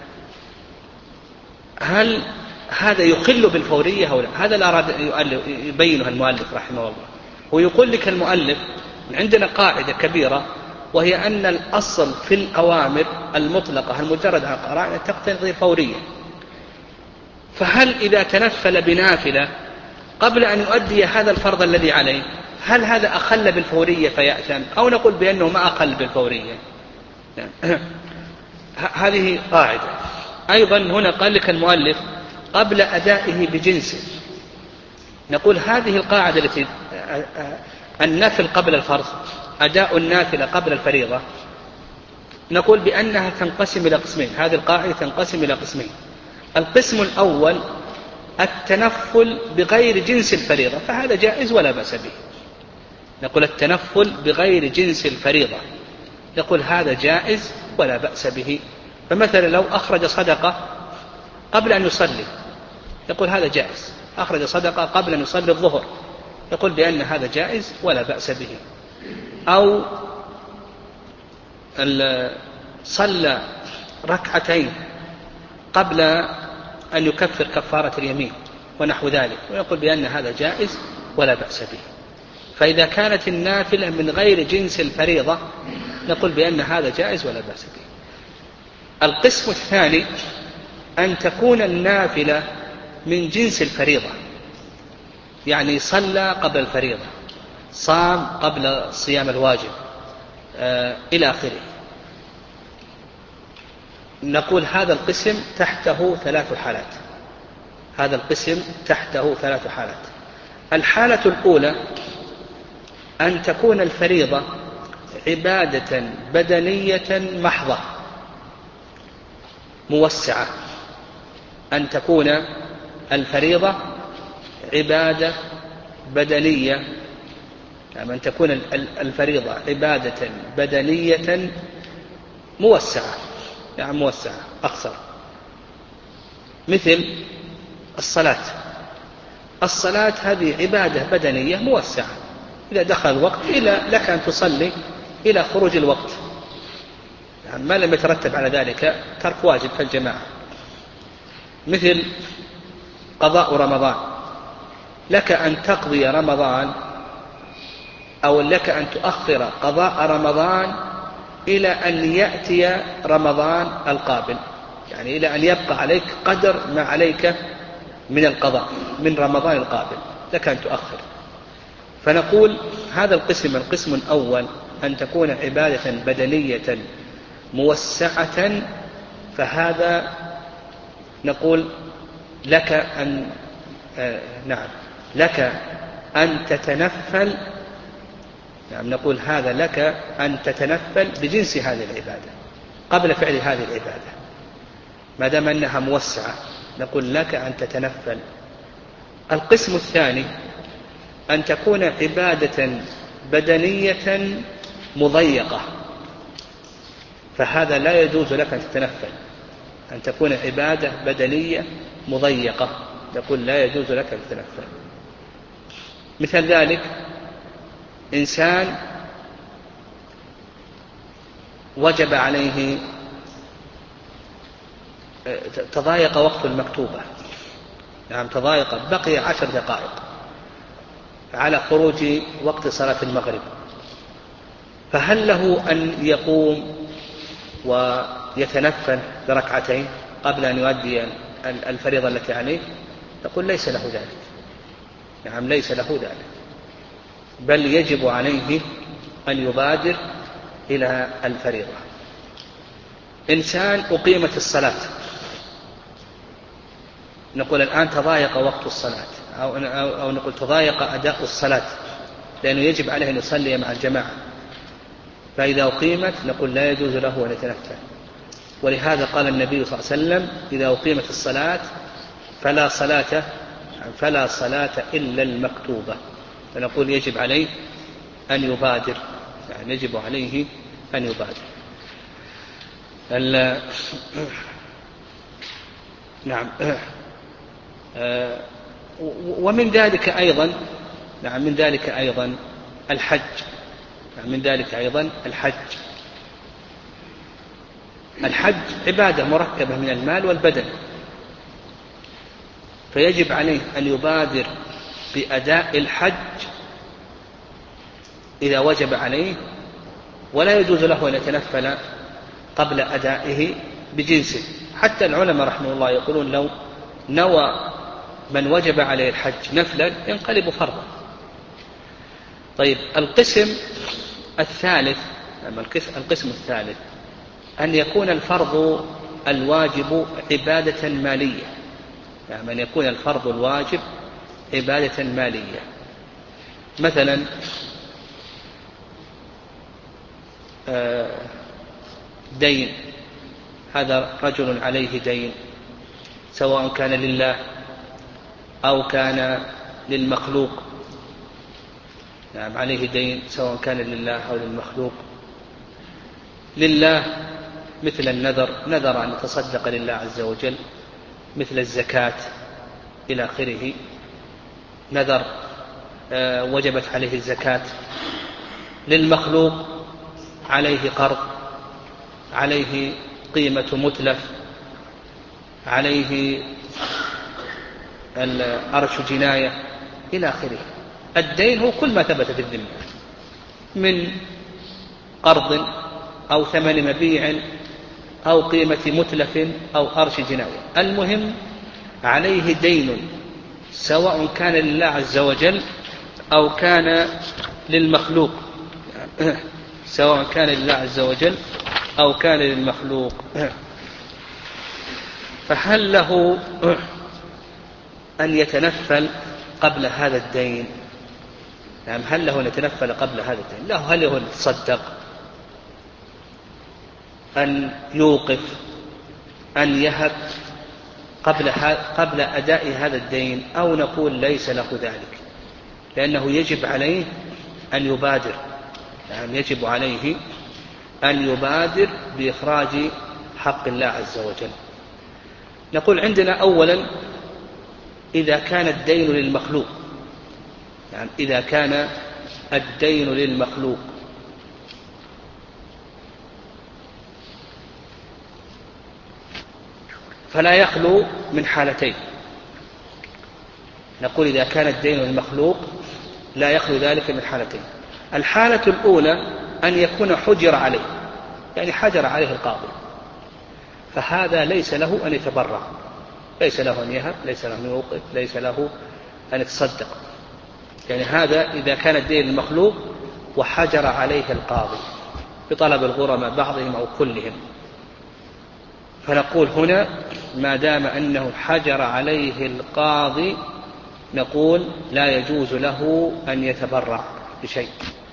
B: هل هذا يخل بالفورية أو لا؟ هذا لا أراد يبينها المؤلف رحمه الله. ويقول لك المؤلف عندنا قاعدة كبيرة، وهي أن الأصل في الأوامر المطلقة المجرد عن قرائن تقتضي فورية. فهل إذا تنفل بنافلة قبل أن يؤدي هذا الفرض الذي عليه هل هذا أخل بالفورية فيأثم، أو نقول بأنه ما أخل بالفورية؟ هذه قاعدة. أيضا هنا قال لك المؤلف قبل أدائه بجنسه، نقول هذه القاعدة التي النفل قبل الفرض، أداء النافلة قبل الفريضة، نقول بأنها تنقسم إلى قسمين. هذه القاعدة تنقسم إلى قسمين. القسم الأول التنفل بغير جنس الفريضة، فهذا جائز ولا بأس به. نقول التنفل بغير جنس الفريضة، نقول هذا جائز ولا بأس به. فمثلا لو أخرج صدقة قبل أن يصلي، يقول هذا جائز. أخرج صدقة قبل أن يصلي الظهر، يقول بأن هذا جائز ولا بأس به. أو صلى ركعتين قبل أن يكفر كفارة اليمين ونحو ذلك، ويقول بأن هذا جائز ولا بأس به. فإذا كانت النافلة من غير جنس الفريضة نقول بأن هذا جائز ولا بأس به. القسم الثاني أن تكون النافلة من جنس الفريضة، يعني صلى قبل الفريضة، صام قبل صيام الواجب آه إلى آخره. نقول هذا القسم تحته ثلاث حالات. هذا القسم تحته ثلاث حالات. الحالة الأولى أن تكون الفريضة عبادة بدنية محضة موسعة، أن تكون الفريضة عبادة بدنية، يعني أن تكون الفريضة عبادة بدنية موسعة، يعني موسعة أقصر، مثل الصلاة. الصلاة هذه عبادة بدنية موسعة، إذا دخل الوقت إلى لك أن تصلي إلى خروج الوقت، يعني ما لم يترتب على ذلك ترك واجب كالجماعة. مثل قضاء رمضان، لك أن تقضي رمضان أو لك أن تؤخر قضاء رمضان إلى أن يأتي رمضان القابل، يعني إلى أن يبقى عليك قدر ما عليك من القضاء من رمضان القابل، لك أن تؤخر. فنقول هذا القسم القسم الأول أن تكون عبادة بدنية موسعة، فهذا نقول لك أن آه نعم لك أن تتنفل، نعم نقول هذا لك أن تتنفل بجنس هذه العبادة قبل فعل هذه العبادة، ما دام أنها موسعة نقول لك أن تتنفل. القسم الثاني أن تكون عبادة بدنية مضيقة، فهذا لا يجوز لك أن تتنفل، أن تكون عبادة بدنية مضيقة نقول لا يجوز لك أن تتنفل. مثل ذلك إنسان وجب عليه تضايق وقت المكتوبة، نعم تضايق بقي عشر دقائق على خروج وقت صلاة المغرب، فهل له أن يقوم ويتنفل بركعتين قبل أن يؤدي الفريضة التي عليه؟ نقول ليس له ذلك، نعم ليس له ذلك، بل يجب عليه أن يبادر إلى الفريضة. إنسان أقيمت الصلاة، نقول الآن تضايق وقت الصلاة، أو, أو نقول تضايق أداء الصلاة لأنه يجب عليه أن يصلي مع الجماعة، فإذا أقيمت نقول لا يجوز له أن يتنفل. ولهذا قال النبي صلى الله عليه وسلم إذا أقيمت الصلاة فلا صلاة فلا صلاة إلا المكتوبة، فنقول يجب عليه أن يبادر، يعني يجب عليه أن يبادر. نعم ومن ذلك أيضا نعم من ذلك أيضا الحج، نعم من ذلك أيضا الحج. الحج عبادة مركبة من المال والبدن، فيجب عليه أن يبادر بأداء الحج إذا وجب عليه، ولا يجوز له أن يتنفل قبل أدائه بجنسه. حتى العلماء رحمه الله يقولون لو نوى من وجب عليه الحج نفلا ينقلب فرضا. طيب القسم الثالث القسم الثالث أن يكون الفرض الواجب عبادة مالية، يعني أن يكون الفرض الواجب عبادة مالية. مثلا دين، هذا رجل عليه دين سواء كان لله أو كان للمخلوق، نعم عليه دين سواء كان لله أو للمخلوق. لله مثل النذر، نذر أن يتصدق لله عز وجل، مثل الزكاة إلى آخره، نذر آه وجبت عليه الزكاة. للمخلوق عليه قرض، عليه قيمة متلف، عليه الأرش جناية إلى آخره. الدين هو كل ما ثبت في الذمة من قرض أو ثمن مبيع أو قيمة متلف أو أرش جناية، المهم عليه دين سواء كان لله عز وجل أو كان للمخلوق، سواء كان لله عز وجل أو كان للمخلوق. فهل له أن يتنفل قبل هذا الدين؟ يعني هل له أن يتنفل قبل هذا الدين؟ له. هل له أن يتصدق، أن يوقف، أن يهب، قبل, قبل أداء هذا الدين، أو نقول ليس له ذلك، لأنه يجب عليه أن يبادر، يعني يجب عليه أن يبادر بإخراج حق الله عز وجل. نقول عندنا أولا إذا كان الدين للمخلوق، يعني إذا كان الدين للمخلوق فلا يخلو من حالتين. نقول إذا كان الدين للمخلوق لا يخلو ذلك من حالتين. الحالة الأولى أن يكون حجر عليه، يعني حجر عليه القاضي، فهذا ليس له أن يتبرع، ليس له أن يهب، ليس له أن يوقف، ليس له أن يتصدق. يعني هذا إذا كان الدين المخلوق وحجر عليه القاضي بطلب الغرماء بعضهم أو كلهم، فنقول هنا ما دام أنه حجر عليه القاضي نقول لا يجوز له أن يتبرع بشيء.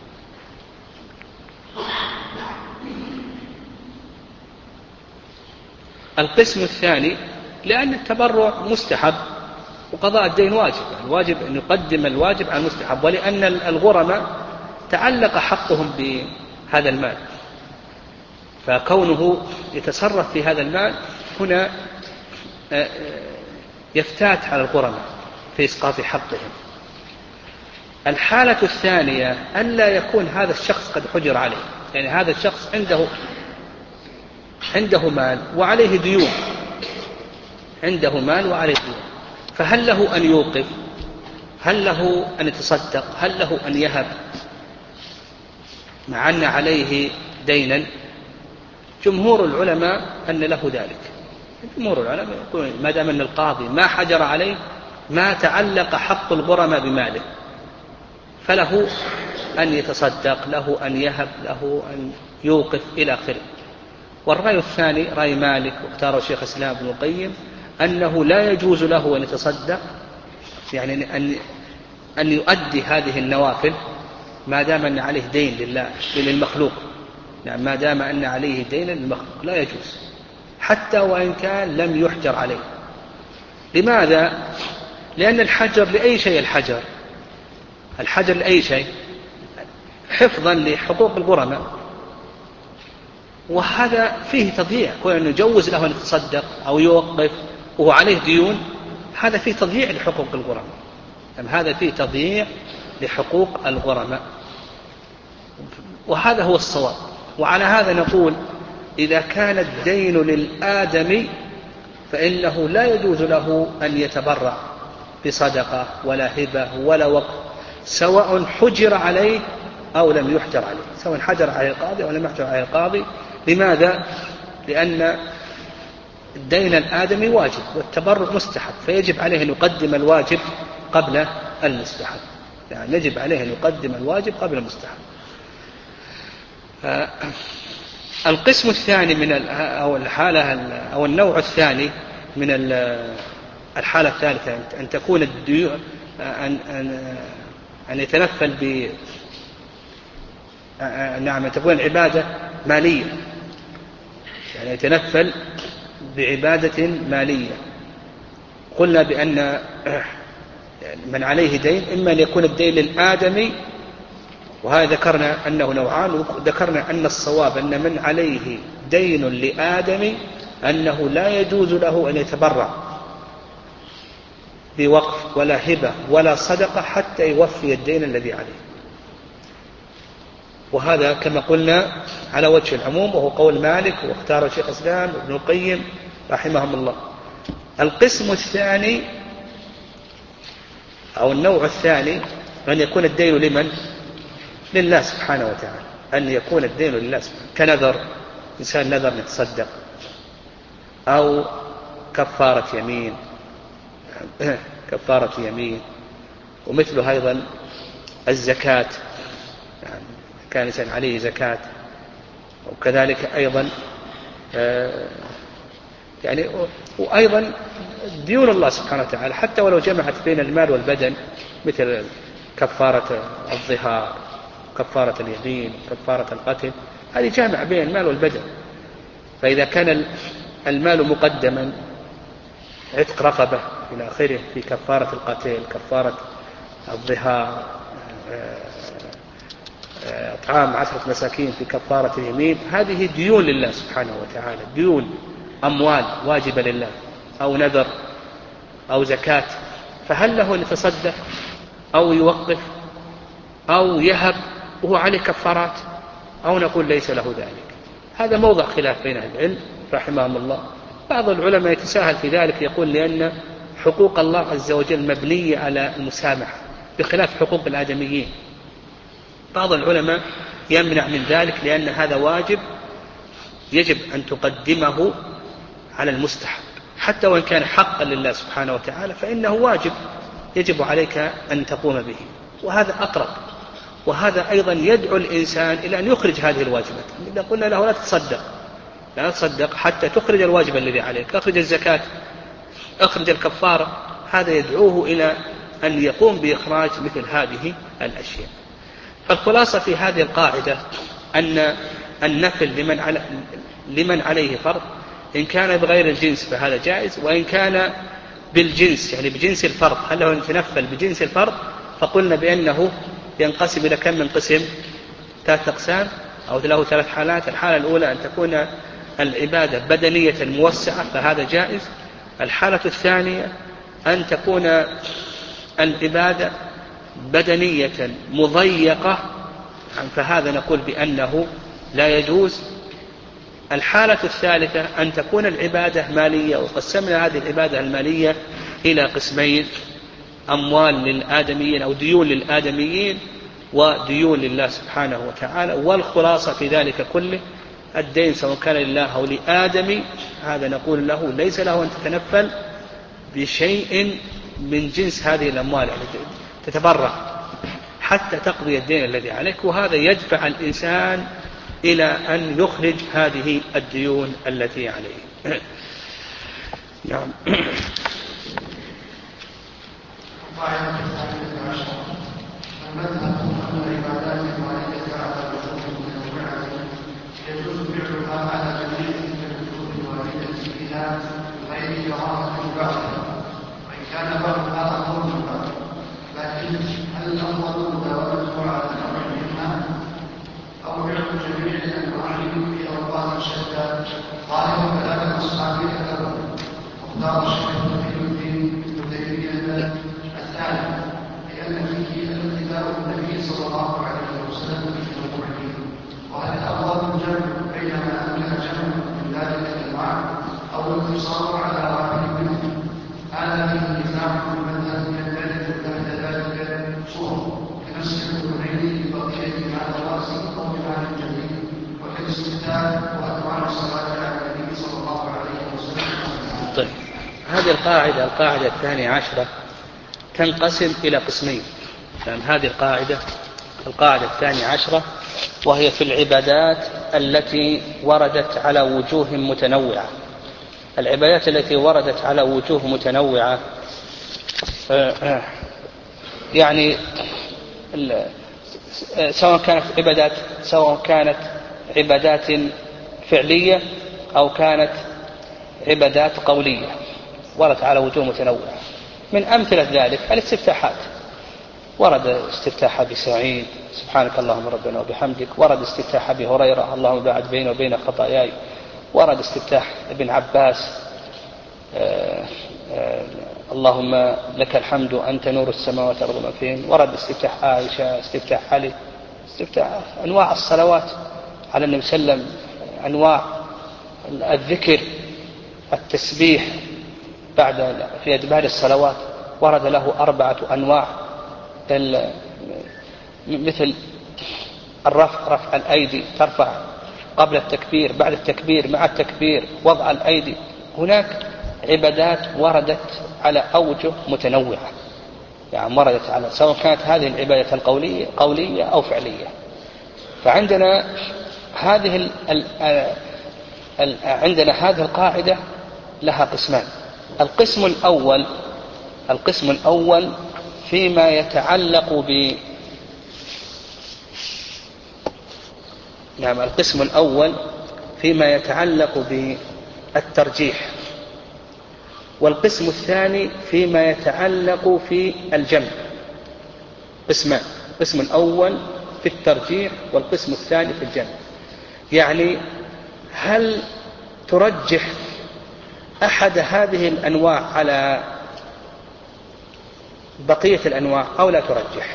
B: القسم الثاني لأن التبرع مستحب وقضاء الدين واجب، يعني واجب أن يقدم الواجب على المستحب، ولأن الغرماء تعلق حقهم بهذا المال، فكونه يتصرف في هذا المال هنا يفتات على الغرماء في إسقاط حقهم. الحالة الثانية ألا يكون هذا الشخص قد حجر عليه، يعني هذا الشخص عنده عنده مال وعليه ديون، عنده مال وعليه ديون، فهل له أن يوقف؟ هل له أن يتصدق؟ هل له أن يهب مع أن عليه دينا؟ جمهور العلماء أن له ذلك. جمهور العلماء يقولون ما دام أن القاضي ما حجر عليه، ما تعلق حق الغرماء بماله، فله أن يتصدق، له أن يهب، له أن يوقف إلى آخره. والرأي الثاني رأي مالك واختاره شيخ الإسلام ابن القيم أنه لا يجوز له أن يتصدق، يعني أن أن يؤدي هذه النوافل ما دام أن عليه دين لله للمخلوق، يعني ما دام أن عليه دين للمخلوق لا يجوز حتى وإن كان لم يحجر عليه. لماذا؟ لأن الحجر لأي شيء، الحجر الحجر لأي شيء حفظا لحقوق الغرماء، وهذا فيه تضييع. كون أن يجوز له أن يتصدق أو يوقف وهو عليه ديون، هذا فيه تضييع لحقوق الغرماء، يعني هذا فيه تضييع لحقوق الغرماء، وهذا هو الصواب. وعلى هذا نقول إذا كان الدين للآدمي فإنه لا يجوز له أن يتبرع بصدقة ولا هبة ولا وقف، سواء حجر عليه أو لم يحجر عليه، سواء حجر عليه القاضي أو لم يحجر عليه القاضي. لماذا؟ لأن الدين الآدمي واجب والتبرع مستحب، فيجب عليه أن يقدم الواجب قبل المستحب، يعني يجب عليه أن يقدم الواجب قبل المستحب. القسم الثاني من أو الحالة أو النوع الثاني من الحالة الثالثة أن تكون الديون أن أن أن يتنفل ب نعم تكون العبادة مالية، يعني يتنفل بعبادة مالية. قلنا بأن من عليه دين إما أن يكون الدين للآدمي، وهذا ذكرنا أنه نوعان، وذكرنا أن الصواب أن من عليه دين لآدمي أنه لا يجوز له أن يتبرع بوقف ولا هبة ولا صدقة حتى يوفي الدين الذي عليه، وهذا كما قلنا على وجه العموم، وهو قول مالك واختار شيخ الإسلام ابن القيم رحمهم الله. القسم الثاني أو النوع الثاني أن يكون الدين لمن؟ لله سبحانه وتعالى، أن يكون الدين لله سبحانه، كنذر، إنسان نذر يتصدق، أو كفارة يمين كفارة يمين، ومثله أيضا الزكاة، يعني كان إنسان عليه زكاة، وكذلك أيضا يعني وأيضا ديون الله سبحانه وتعالى حتى ولو جمعت بين المال والبدن، مثل كفارة الظهار، كفارة اليمين، كفارة القتل، هذه جامع بين المال والبدن. فإذا كان المال مقدما
C: عتق رقبة إلى آخره، في كفارة القتل، كفارة الظهار، إطعام عشرة مساكين في كفارة اليمين. هذه ديون لله سبحانه وتعالى، ديون أموال واجبة لله، أو نذر أو زكاة. فهل له أن يتصدق أو يوقف أو يهب وهو عليه كفارات، أو نقول ليس له ذلك؟ هذا موضع خلاف بين العلم رحمهم الله. بعض العلماء يتساهل في ذلك، يقول لأن حقوق الله عز وجل مبنية على المسامحة بخلاف حقوق الآدميين. بعض العلماء يمنع من ذلك، لأن هذا واجب يجب أن تقدمه على المستحب، حتى وإن كان حقا لله سبحانه وتعالى فإنه واجب يجب عليك أن تقوم به، وهذا أقرب. وهذا أيضا يدعو الإنسان إلى أن يخرج هذه الواجبات. إذا قلنا له لا تصدق لا تصدق حتى تخرج الواجب الذي عليك، أخرج الزكاة، أخرج الكفارة، هذا يدعوه إلى أن يقوم بإخراج مثل هذه الأشياء. فالخلاصة في هذه القاعدة أن النفل لمن, على لمن عليه فرض إن كان بغير الجنس فهذا جائز، وإن كان بالجنس يعني بجنس الفرض هل له يتنفل بجنس الفرض؟ فقلنا بأنه ينقسم إلى كم من قسم؟ ثلاث أقسام أو له ثلاث حالات. الحالة الأولى أن تكون العبادة بدنية موسعة فهذا جائز. الحالة الثانية أن تكون العبادة بدنية مضيقة فهذا نقول بأنه لا يجوز. الحالة الثالثة أن تكون العبادة مالية، وقسمنا هذه العبادة المالية إلى قسمين: أموال للآدميين أو ديون للآدميين وديون لله سبحانه وتعالى. والخلاصة في ذلك كله الدين سواء كان لله أو لآدمي هذا نقول له ليس له أن تتنفل بشيء من جنس هذه الأموال، يعني تتبرع حتى تقضي الدين الذي عليك، وهذا يدفع الإنسان إلى أن يخرج هذه الديون التي عليه. نعم.
A: القاعدة الثالثة عشرة: المذهب أن العبادات المالية على وجوه متنوعة يجوز فعلها على جميع الوجوه الواردة فيها بغير كراهة بعضها، وإن كان بعضها أفضل من بعض. لكن هل الأفضل مداومته على نوع منها أو فعل جميع الأنواع في أوقات شتى؟ ظاهر كلام الأصحاب ذكره واختار الشيخ تقي الدين ابن تيمية الثاني، لأن فيه الاتباع النبي صلى الله عليه وسلم في نوعه. وهل الأفضل الجمع بينما أمكن جمع من ذلك الأنواع أو الاقتصار على واحد منهم؟ هذا فيه نزاع في المذهب يندرج تحت ذلك صور كنسخ الكلين ببقية معنى الرأس أو بمعنى الجميل، وكالاستفتاء وأنواع الصلاة على النبي صلى الله عليه وسلم.
C: طيب، هذه القاعدة القاعدة الثانية عشرة تنقسم إلى قسمين. يعني هذه القاعدة القاعدة الثانية عشرة وهي في العبادات التي وردت على وجوه متنوعة. العبادات التي وردت على وجوه متنوعة يعني سواء كانت عبادات سواء كانت عبادات فعلية أو كانت عبادات قولية وردت على وجوه متنوعة. من أمثلة ذلك الاستفتاحات، ورد استفتاح بسعيد سبحانك اللهم ربنا وبحمدك، ورد استفتاح أبي هريرة اللهم باعد بيني وبين خطاياي، ورد استفتاح ابن عباس آآ آآ اللهم لك الحمد أنت نور السماوات والأرض وما فيهن، ورد استفتاح عائشة، استفتاح علي، استفتاح أنواع الصلوات على النبي صلى الله عليه وسلم، أنواع الذكر، التسبيح بعد في أدبار الصلوات ورد له أربعة أنواع، مثل الرفع، رفع الأيدي، ترفع قبل التكبير، بعد التكبير، مع التكبير، وضع الأيدي. هناك عبادات وردت على أوجه متنوعة، يعني وردت على سواء كانت هذه العبادة القولية قولية أو فعلية. فعندنا هذه ال ال ال عندنا هذه القاعدة لها قسمان. القسم الأول القسم الأول فيما يتعلق ب نعم القسم الأول فيما يتعلق بالترجيح، والقسم الثاني فيما يتعلق في الجمع. قسمان: القسم الأول في الترجيح والقسم الثاني في الجمع. يعني هل ترجح أحد هذه الأنواع على بقية الأنواع أو لا ترجح؟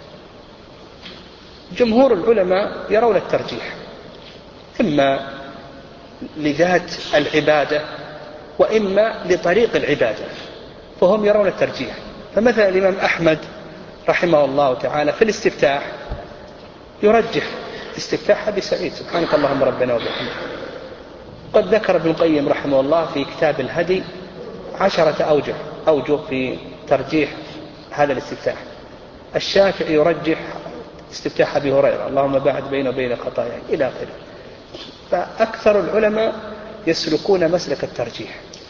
C: جمهور العلماء يرون الترجيح، إما لذات العبادة وإما لطريق العبادة، فهم يرون الترجيح. فمثلا الإمام أحمد رحمه الله تعالى في الاستفتاح يرجح استفتاح أبي سعيد سبحانك اللهم ربنا وبحمدك. قد ذكر ابن القيم رحمه الله في كتاب الهدي عشرة أوجه أوجه في ترجيح هذا الاستفتاح. الشافعي يرجح استفتاح أبي هريرة اللهم باعد بيني وبين خطاياي إلى آخره. فأكثر العلماء يسلكون مسلك الترجيح.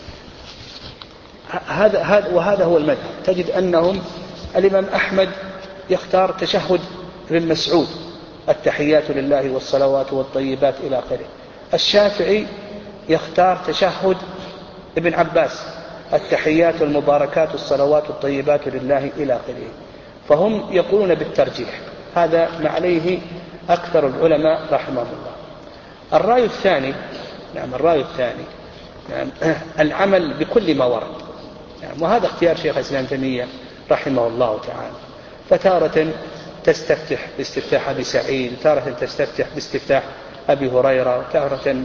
C: هذا هذا وهذا هو المذهب. تجد أنهم الإمام أحمد يختار تشهد ابن مسعود التحيات لله والصلوات والطيبات إلى آخره. الشافعي يختار تشهد ابن عباس التحيات والمباركات والصلوات والطيبات لله إلى آخره. فهم يقولون بالترجيح، هذا ما عليه أكثر العلماء رحمهم الله. الرأي الثاني نعم الرأي الثاني نعم العمل بكل ما ورد، نعم وهذا اختيار شيخ الإسلام تيمية رحمه الله تعالى. فتارة تستفتح باستفتاح أبي سعيد، تارة تستفتح باستفتاح أبي هريرة، تارة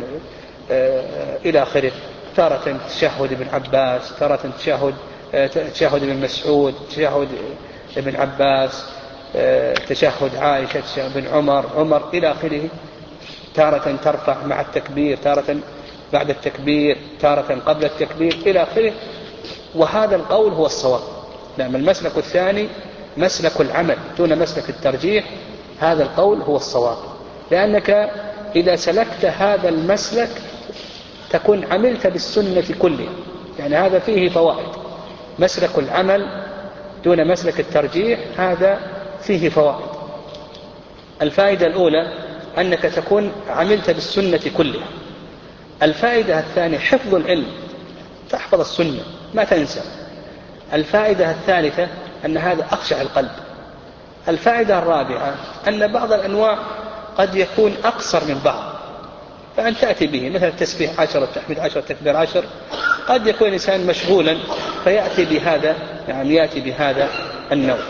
C: إلى آخره، تارة تشهد ابن عباس، تارة تشهد تشهد ابن مسعود، تشهد ابن عباس، تشهد عائشة، تشهد ابن عمر عمر إلى آخره. تارة ترفع مع التكبير، تارة بعد التكبير، تارة قبل التكبير إلى آخره. وهذا القول هو الصواب. نعم المسلك الثاني مسلك العمل دون مسلك الترجيح، هذا القول هو الصواب، لأنك إذا سلكت هذا المسلك تكون عملت بالسنة كلها، يعني هذا فيه فوائد. مسلك العمل دون مسلك الترجيح هذا فيه فوائد. الفائدة الأولى أنك تكون عملت بالسنة كلها. الفائدة الثانية حفظ العلم، تحفظ السنة ما تنسى. الفائدة الثالثة أن هذا أخشع القلب. الفائدة الرابعة أن بعض الأنواع قد يكون أقصر من بعض، فأن تأتي به مثل التسبيح عشر والتحميد عشر والتكبير عشر، قد يكون الإنسان مشغولا فيأتي بهذا يعني يأتي بهذا النوع.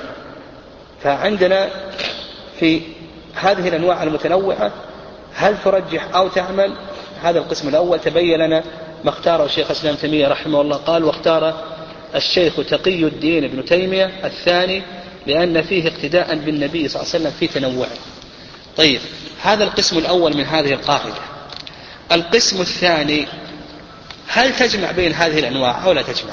C: فعندنا في هذه الأنواع المتنوعة هل ترجح أو تعمل؟ هذا القسم الأول تبين لنا ما اختاره الشيخ الإسلام تيمية رحمه الله قال، واختار الشيخ تقي الدين ابن تيمية الثاني لأن فيه اقتداء بالنبي صلى الله عليه وسلم في تنوعه. طيب هذا القسم الأول من هذه القاعدة. القسم الثاني هل تجمع بين هذه الأنواع أو لا تجمع؟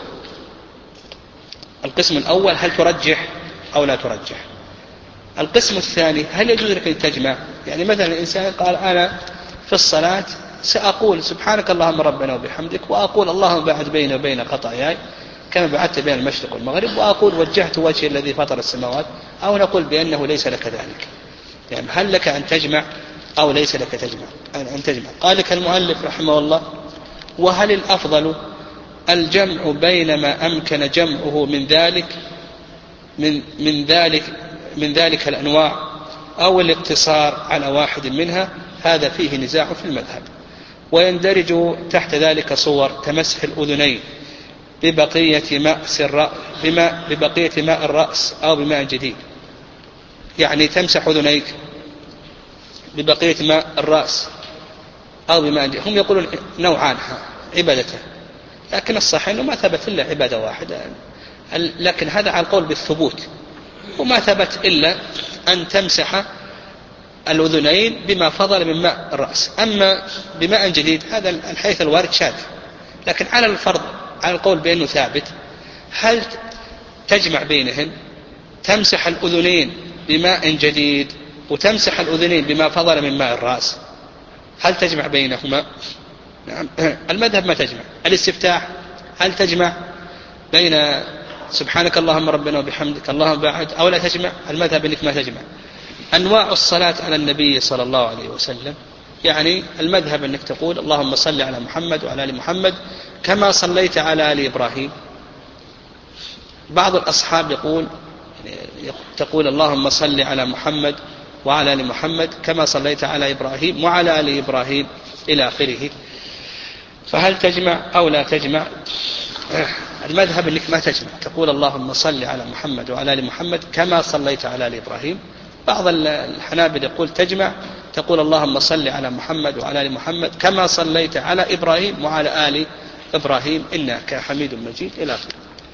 C: القسم الأول هل ترجح أو لا ترجح؟ القسم الثاني هل يجوز لك أن تجمع؟ يعني مثلا الإنسان قال أنا في الصلاة سأقول سبحانك اللهم ربنا وبحمدك، وأقول اللهم باعد بيني وبين خطاياي كما بعدت بين المشرق والمغرب، وأقول وجهت وجهي الذي فطر السماوات، أو نقول بأنه ليس لك ذلك. يعني هل لك أن تجمع أو ليس لك تجمع أن تجمع؟ قال لك المؤلف رحمه الله: وهل الأفضل الجمع بين ما أمكن جمعه من ذلك من من ذلك من ذلك الأنواع أو الاقتصار على واحد منها؟ هذا فيه نزاع في المذهب، ويندرج تحت ذلك صور كمسح الأذنين ببقية ماء الرأس بماء ببقية ماء الرأس أو بماء جديد. يعني تمسح أذنيك ببقية ماء الرأس أو بماء جديد. هم يقولون نوعان عبادته، لكن الصحيح أنه ما ثبت إلا عبادة واحدة، لكن هذا على القول بالثبوت، وما ثبت إلا أن تمسح الأذنين بما فضل من ماء الرأس. أما بماء جديد هذا الحديث الوارد شاذ، لكن على الفرض على القول بأنه ثابت، هل تجمع بينهم؟ تمسح الأذنين بماء جديد وتمسح الأذنين بما فضل من ماء الرأس، هل تجمع بينهما؟ نعم المذهب ما تجمع. الاستفتاح هل تجمع بين سبحانك اللهم ربنا وبحمدك اللهم باعد أو لا تجمع؟ المذهب أنك ما تجمع. أنواع الصلاة على النبي صلى الله عليه وسلم، يعني المذهب أنك تقول اللهم صل على محمد وعلى آل محمد
B: كما صليت على آل إبراهيم. بعض الأصحاب يقول تقول اللهم صل على محمد وعلى آل محمد كما صليت على إبراهيم وعلى آل إبراهيم إلى آخره. فهل تجمع أو لا تجمع؟ المذهب أنك ما تجمع، تقول اللهم صل على محمد وعلى آل محمد كما صليت على آل إبراهيم. بعض الحنابل يقول تجمع، تقول اللهم صل على محمد وعلى آل محمد كما صليت على إبراهيم وعلى آل إبراهيم إنك حميد مجيد إلى آخره.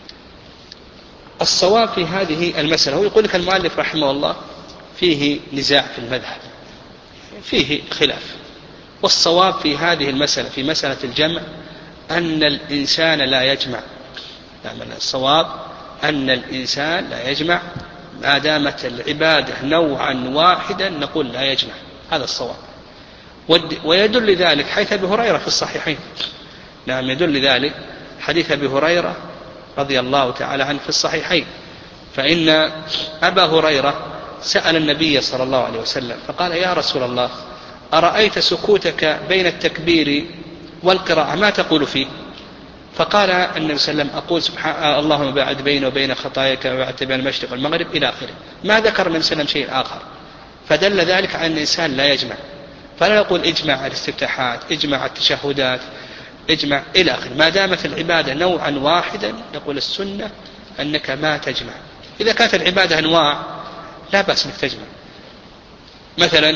B: الصواب في هذه المسألة، هو يقول لك المؤلف رحمه الله فيه نزاع في المذهب، فيه خلاف، والصواب في هذه المسألة في مسألة الجمع أن الإنسان لا يجمع. يعني الصواب أن الإنسان لا يجمع ما دامت العبادة نوعا واحدا، نقول لا يجمع، هذا الصواب. ويدل ذلك حديث أبي هريرة في الصحيحين. نعم يدل ذلك حديث أبي هريرة رضي الله تعالى عنه في الصحيحين، فإن أبا هريرة سأل النبي صلى الله عليه وسلم فقال يا رسول الله أرأيت سكوتك بين التكبير والقراءة ما تقول فيه؟ فقال النبي صلى الله عليه وسلم أقول سبحان اللهم باعد بيني وبين خطاياك وباعدت بين المشرق والمغرب إلى آخره. ما ذكر النبي صلى الله عليه وسلم شيء آخر، فدل ذلك على أن الإنسان لا يجمع. فلا يقول اجمع الاستفتاحات، اجمع التشهدات، اجمع إلى آخره. ما دامت العبادة نوعا واحدا نقول السنة أنك ما تجمع. إذا كانت العبادة أنواع لا بأس أنك تجمع. مثلا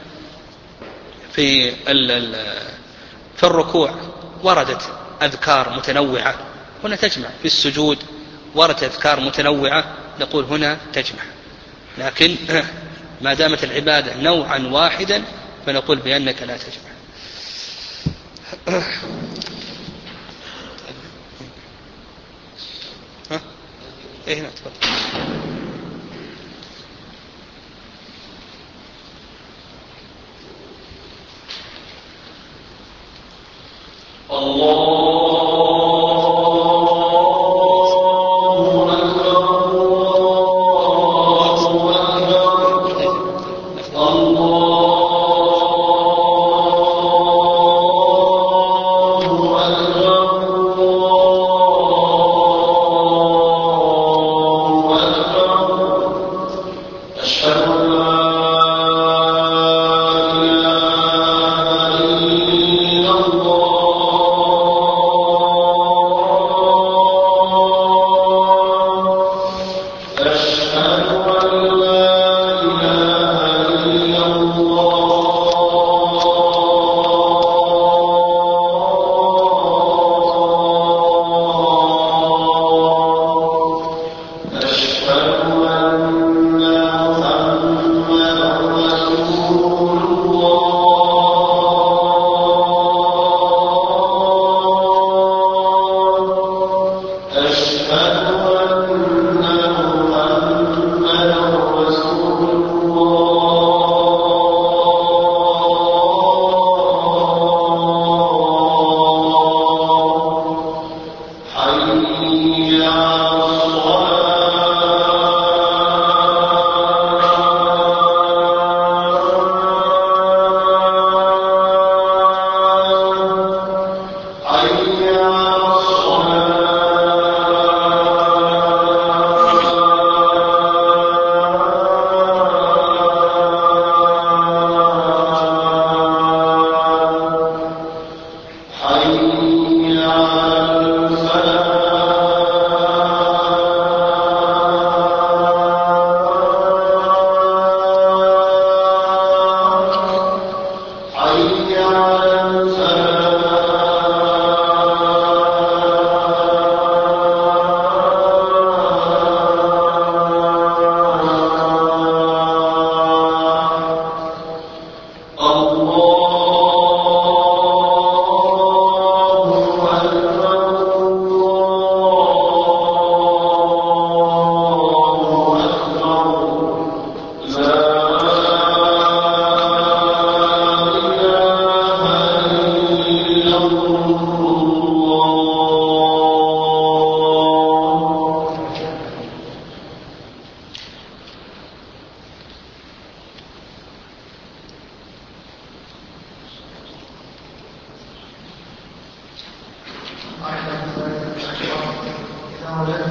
B: في في الركوع وردت أذكار متنوعة، هنا تجمع. في السجود وردت أذكار متنوعة، نقول هنا تجمع. لكن ما دامت العبادة نوعا واحدا فنقول بأنك لا تجمع. ها؟ إيه هنا تفضل. الله أكبر.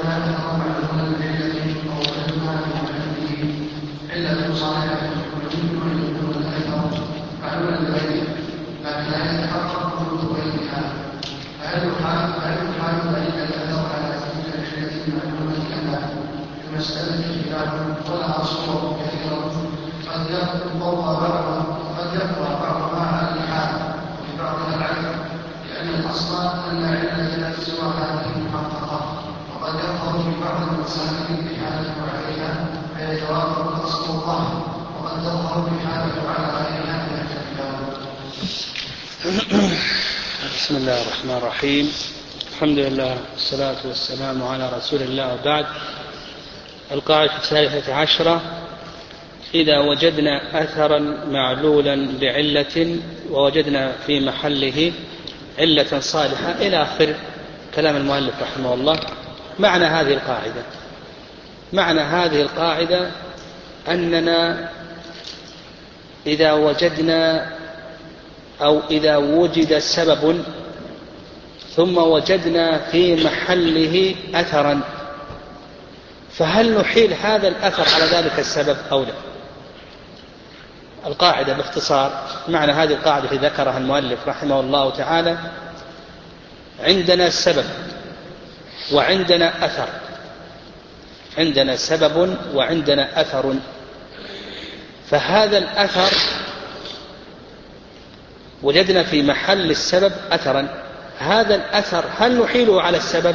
A: وجدنا أثرا معلوما بعلة أو وجدنا في محله علة صالحة ويمكن أن يكون الأثر معلوما لغيره لكن لا يتحقق وجود غيرها، فهل يحال ذلك الأثر على سبيل العلة المعلومة أم لا؟ في مسألة خلاف ولها صور كثيرة قد يقوى بعضها قد يقوى بعضها على الحال وفي بعضها العدل، لأن الأصل أن علة سوى هذه المحققة، وقد يظهر في بعض المسائل بحالة عليها فيتوافر الأصل الظاهر، وقد يظهر بحالة على غيرها فيختلفان.
B: بسم الله الرحمن الرحيم. الحمد لله والصلاة والسلام على رسول الله، وبعد. القاعدة الثالثة عشرة: إذا وجدنا أثرا معلولا بعلة ووجدنا في محله علة صالحة إلى آخر كلام المؤلف رحمه الله. معنى هذه القاعدة معنى هذه القاعدة أننا إذا وجدنا أو إذا وجد سبب ثم وجدنا في محله أثرا، فهل نحيل هذا الأثر على ذلك السبب أو لا؟ القاعدة باختصار، معنى هذه القاعدة التي ذكرها المؤلف رحمه الله تعالى: عندنا سبب وعندنا أثر، عندنا سبب وعندنا أثر، فهذا الأثر وجدنا في محل السبب أثرا، هذا الأثر هل نحيله على السبب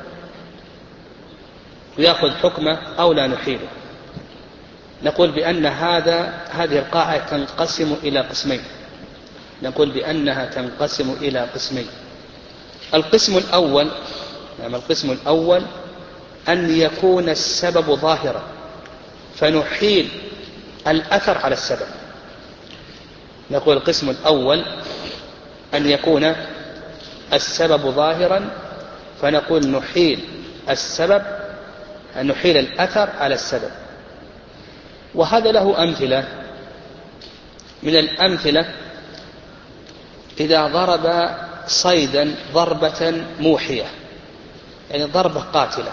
B: ويأخذ حكمه أو لا نحيله؟ نقول بأن هذا هذه القاعدة تنقسم إلى قسمين نقول بأنها تنقسم إلى قسمين. القسم الأول نعم القسم الأول أن يكون السبب ظاهرا فنحيل الأثر على السبب. نقول القسم الأول أن يكون السبب ظاهرا فنقول نحيل السبب أن نحيل الأثر على السبب. وهذا له أمثلة. من الأمثلة: إذا ضرب صيدا ضربة موحية، يعني ضربة قاتلة،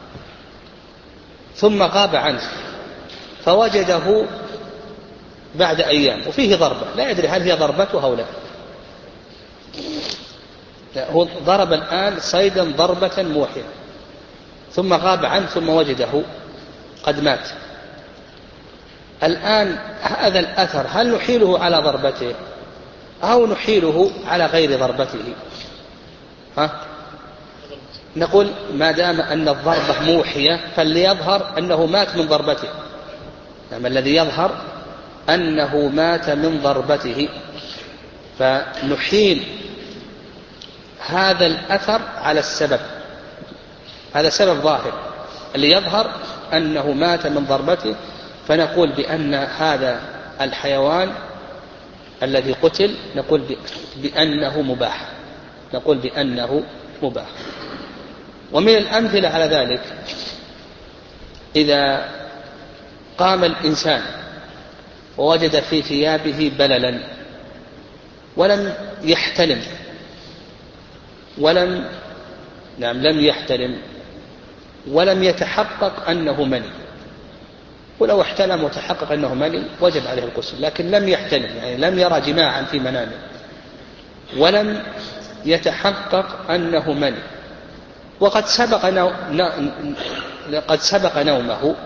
B: ثم غاب عنه فوجده بعد أيام وفيه ضربة، لا يدري هل هي ضربته أو لا. هو ضرب الآن صيدا ضربة موحية ثم غاب عنه ثم وجده قد مات. الآن هذا الأثر هل نحيله على ضربته أو نحيله على غير ضربته؟ ها؟ نقول ما دام أن الضربة موحية فليظهر أنه مات من ضربته، يعني الذي يظهر أنه مات من ضربته، فنحيل هذا الأثر على السبب. هذا سبب ظاهر اللي يظهر أنه مات من ضربته، فنقول بأن هذا الحيوان الذي قتل نقول بأنه مباح نقول بأنه مباح. ومن الأمثلة على ذلك: إذا قام الإنسان ووجد في ثيابه بللا ولم يحتلم ولم نعم لم يحتلم ولم يتحقق أنه مني، ولو احتلم وتحقق أنه مني وجب عليه الغسل، لكن لم يحتلم يعني لم يرى جماعا في منامه ولم يتحقق أنه مني، وقد سبق نو... قد سبق نومه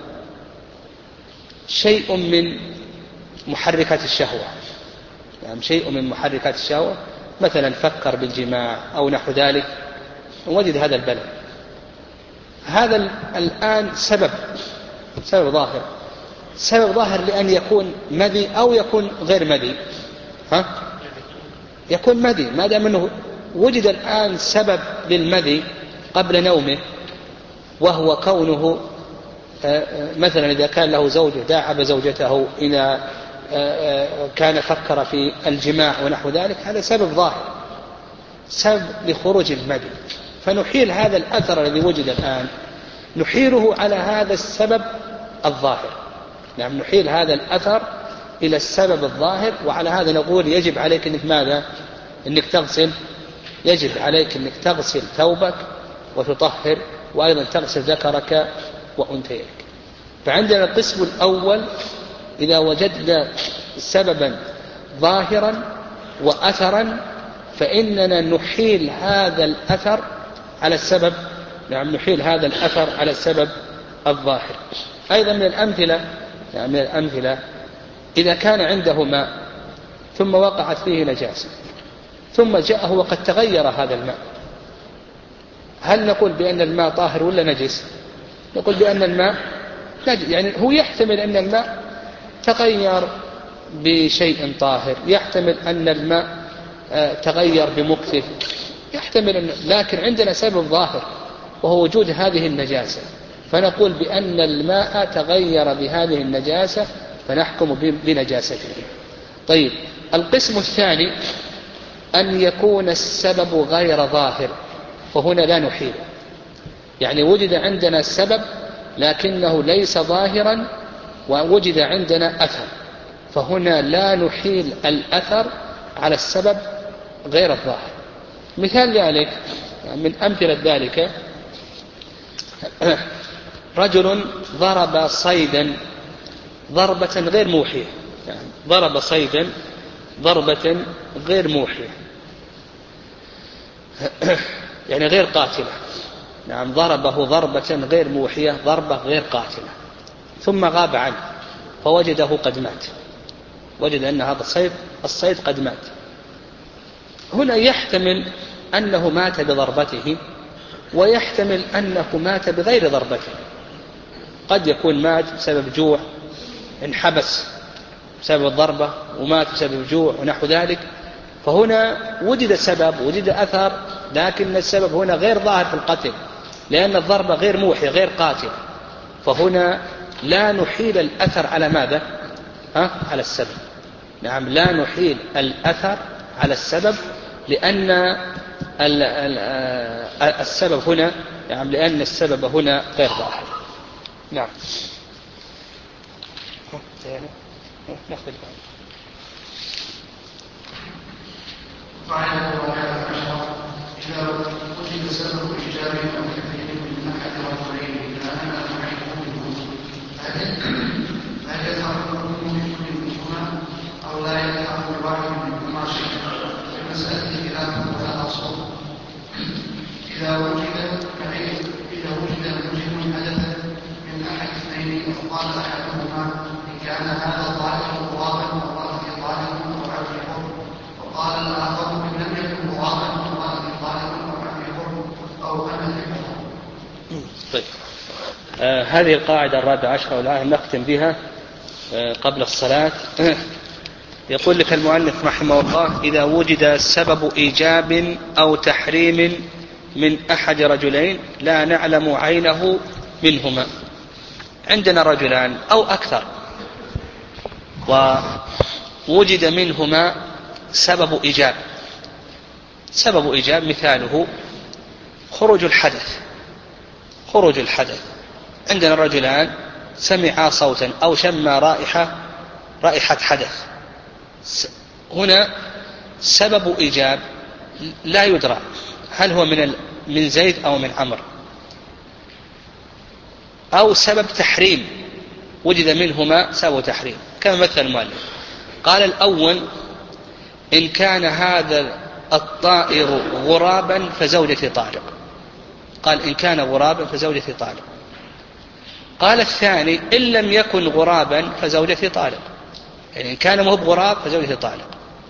B: شيء من محركات الشهوة، يعني شيء من محركات الشهوة، مثلا فكر بالجماع أو نحو ذلك وجد هذا البلد. هذا الآن سبب سبب ظاهر سبب ظاهر لأن يكون مذي أو يكون غير مذي. ها؟ يكون مذي، ما دام أنه وجد الآن سبب للمذي قبل نومه، وهو كونه مثلا إذا كان له زوجة داعب زوجته، إذا كان فكر في الجماع ونحو ذلك، هذا سبب ظاهر سبب لخروج المذي، فنحيل هذا الأثر الذي وجد الآن نحيله على هذا السبب الظاهر. نعم نحيل هذا الأثر إلى السبب الظاهر، وعلى هذا نقول يجب عليك أنك ماذا؟ أنك تغسل يجب عليك أنك تغسل ثوبك وتطهر وأيضا تغسل ذكرك وأنثيك. فعندنا القسم الأول إذا وجدنا سببا ظاهرا وأثرا فإننا نحيل هذا الأثر على السبب، نعم نحيل هذا الأثر على السبب الظاهر. أيضا من الأمثلة يعني من الأمثلة إذا كان عنده ماء ثم وقعت فيه نجاسة ثم جاءه وقد تغير هذا الماء، هل نقول بأن الماء طاهر ولا نجس؟ نقول بأن الماء نجس، يعني هو يحتمل أن الماء تغير بشيء طاهر، يحتمل أن الماء تغير بمكثف، يحتمل أن، لكن عندنا سبب ظاهر وهو وجود هذه النجاسة، فنقول بأن الماء تغير بهذه النجاسة فنحكم بنجاسته. طيب القسم الثاني أن يكون السبب غير ظاهر، فهنا لا نحيل، يعني وجد عندنا السبب لكنه ليس ظاهرا ووجد عندنا أثر، فهنا لا نحيل الأثر على السبب غير الظاهر. مثال ذلك من أمثلة ذلك رجل ضرب صيدا ضربة غير موحية، يعني ضرب صيدا ضربة غير موحية يعني غير قاتلة، نعم ضربه ضربة غير موحية ضربة غير قاتلة، ثم غاب عنه فوجده قد مات، وجد أن هذا الصيد الصيد قد مات. هنا يحتمل أنه مات بضربته ويحتمل أنه مات بغير ضربته، قد يكون مات بسبب جوع انحبس بسبب الضربة ومات بسبب جوع ونحو ذلك، فهنا وجد سبب وجد أثر لكن السبب هنا غير ظاهر في القتل لأن الضربة غير موحية غير قاتل، فهنا لا نحيل الأثر على ماذا؟ ها؟ على السبب، نعم لا نحيل الأثر على السبب لأن السبب هنا نعم لأن السبب هنا غير ظاهر. نعم ناخذ
A: قاعدة الرابعة عشرة إذا وجد سبب إيجاب أو تحريم من أحد الرجلين إلى أن أجمعه منهم هل يظهر الحكم لكل منهما أو لا يظهر الواحد منهما شيئا؟ في المسألة خلاف ولا أصل. إذا وجد بحيث إذا وجد موجب حدث من أحد اثنين فقال أحدهما إن كان هذا الظاهر غرابا أو رأي ظاهر أو عبد حر، وقال الآخر إن لم يكن غرابا أو رأي ظاهر أو عبد حر أو أمة حر.
C: طيب آه هذه القاعدة الرابعة عشرة والآن نختم بها آه قبل الصلاة. يقول لك المؤلف رحمه الله إذا وجد سبب إيجاب أو تحريم من أحد رجلين لا نعلم عينه منهما، عندنا رجلان أو أكثر ووجد منهما سبب إيجاب، سبب إيجاب مثاله خروج الحدث، خروج الحدث عندنا رجلان سمعا صوتا أو شما رائحة رائحة حدث، هنا سبب إيجاب لا يدرى هل هو من من زيد أو من عمرو، أو سبب تحريم وجد منهما سبب تحريم كما مثل المؤلف قال الأول إن كان هذا الطائر غرابا فزوجتي طارق، قال إن كان غرابا فزوجتي طارق. قال الثاني إن لم يكن غرابا فزوجتي طارق، يعني إن كان مو بغراب فزوجتي طارق.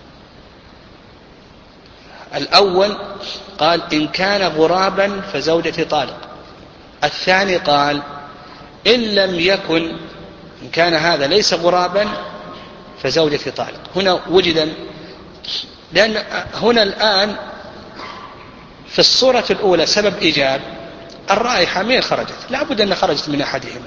C: الأول قال إن كان غرابا فزوجتي طارق، الثاني قال إن لم يكن إن كان هذا ليس غرابا فزوجتي طارق. هنا وجد، لأن هنا الآن في الصورة الأولى سبب إيجاب الرائحة من خرجت، لابد أن خرجت من أحدهما.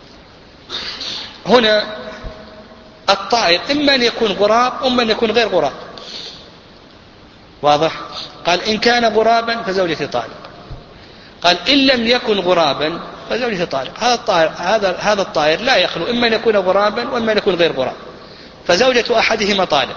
C: هنا الطائر إما أن يكون غراب أما أن يكون غير غراب، واضح؟ قال إن كان غرابا فزوجتي طارق، قال إن لم يكن غرابا فزوجتي طارق. هذا الطائر هذا هذا الطائر لا يخلو إما أن يكون غرابا وإما أن يكون غير غراب، فزوجة أحدهما طالق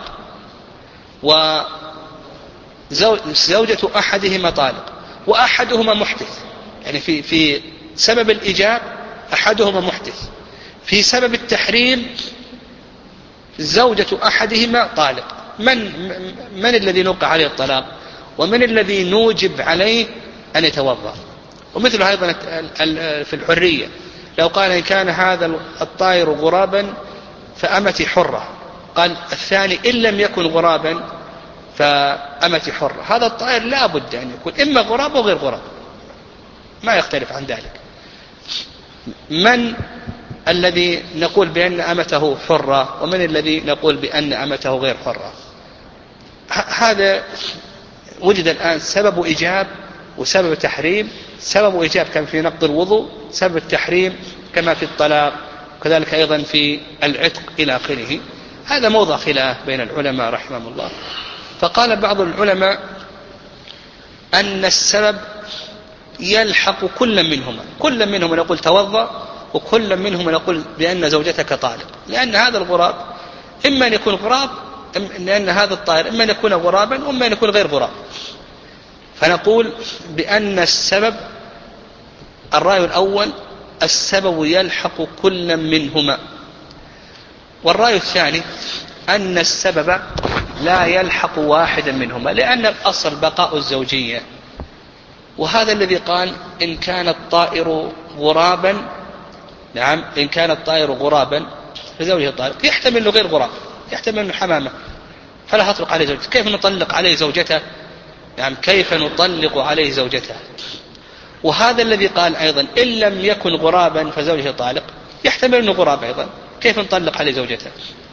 C: وزوجة أحدهما طالق وأحدهما محدث،
B: يعني في في سبب الإيجاب أحدهما محدث، في سبب التحريم زوجة أحدهما طالق، من من الذي نوقع عليه الطلاق ومن الذي نوجب عليه أن يتوضأ؟ ومثل أيضا في الحرية، لو قال إن كان هذا الطائر غرابا فأمتي حرة، قال الثاني إن لم يكن غرابا فأمتي حرة، هذا الطائر لا بد أن يكون إما غراب أو غير غراب، ما يختلف عن ذلك. من الذي نقول بأن أمته حرة ومن الذي نقول بأن أمته غير حرة؟ هذا وجد الآن سبب إيجاب وسبب تحريم. سبب إيجاب كان في نقض الوضوء، سبب التحريم كما في الطلاق، وكذلك أيضا في العتق إلى آخره. هذا موضع خلاف بين العلماء رحمهم الله. فقال بعض العلماء أن السبب يلحق كل منهما، كل منهما نقول توضأ، وكل منهما نقول بأن زوجتك طالق، لأن هذا الغراب إما أن يكون غراب، لأن هذا الطائر إما أن يكون غرابا وإما أن يكون غير غراب. فنقول بأن السبب، الرأي الأول السبب يلحق كل منهما، والرأي الثاني أن السبب لا يلحق واحدا منهما، لأن الأصل بقاء الزوجية. وهذا الذي قال إن كان الطائر غرابا، نعم إن كان الطائر غرابا فزوجه طالق، يحتمل أنه غير غراب، يحتمل أنه حمامة، فلا تطلق عليه زوجته. كيف نطلق عليه زوجته؟ نعم كيف نطلق عليه زوجته؟ وهذا الذي قال أيضا إن لم يكن غرابا فزوجه طالق، يحتمل أنه غراب أيضا، كيف نطلق عليه زوجته؟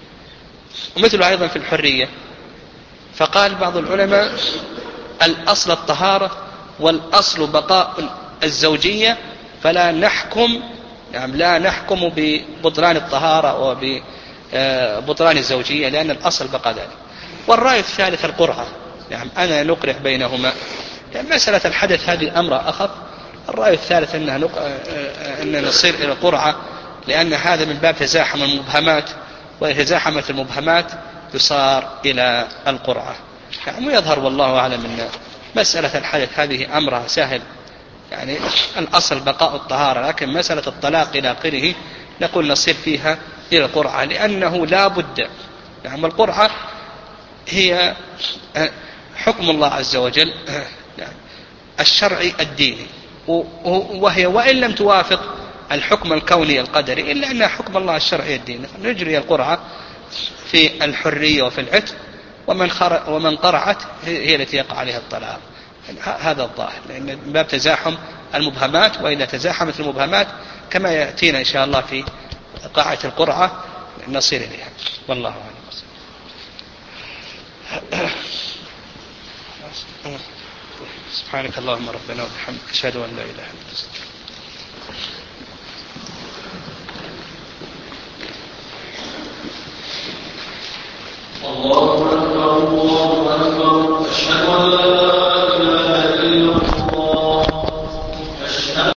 B: ومثل أيضا في الحرية، فقال بعض العلماء الأصل الطهارة والأصل بقاء الزوجية، فلا نحكم، نعم لا نحكم ببطلان الطهارة وببطلان الزوجية، لأن الأصل بقاء ذلك. والرأي الثالث القرعة، نعم أنا نقرع بينهما، يعني مسألة الحدث هذه أمر أخف. الرأي الثالث أنها نق... أن نصير إلى القرعة، لأن هذا من باب تزاحم المبهمات، وإذا تزاحمت المبهمات يصار إلى القرعة. يعني يظهر والله أعلم أن مسألة الحدث هذه أمرها سهل، يعني الأصل بقاء الطهارة، لكن مسألة الطلاق إلى آخره نقول نصير فيها إلى القرعة، لأنه لا بد، يعني القرعة هي حكم الله عز وجل الشرعي الديني، وهي وإن لم توافق الحكم الكوني القدري إلا أنها حكم الله الشرعي الديني. نجري القرعة في الحرية وفي العتق، ومن, ومن قرعت هي التي يقع عليها الطلاق. هذا الظاهر، لأن باب تزاحم المبهمات، وإذا تزاحمت المبهمات كما يأتينا إن شاء الله في قاعة القرعة نصير إليها، والله أعلم. سبحانك اللهم ربنا وبحمدك، أشهد أن لا إله إلا أنت، أستغفرك.
D: الله أكبر الله أكبر، أشهد أن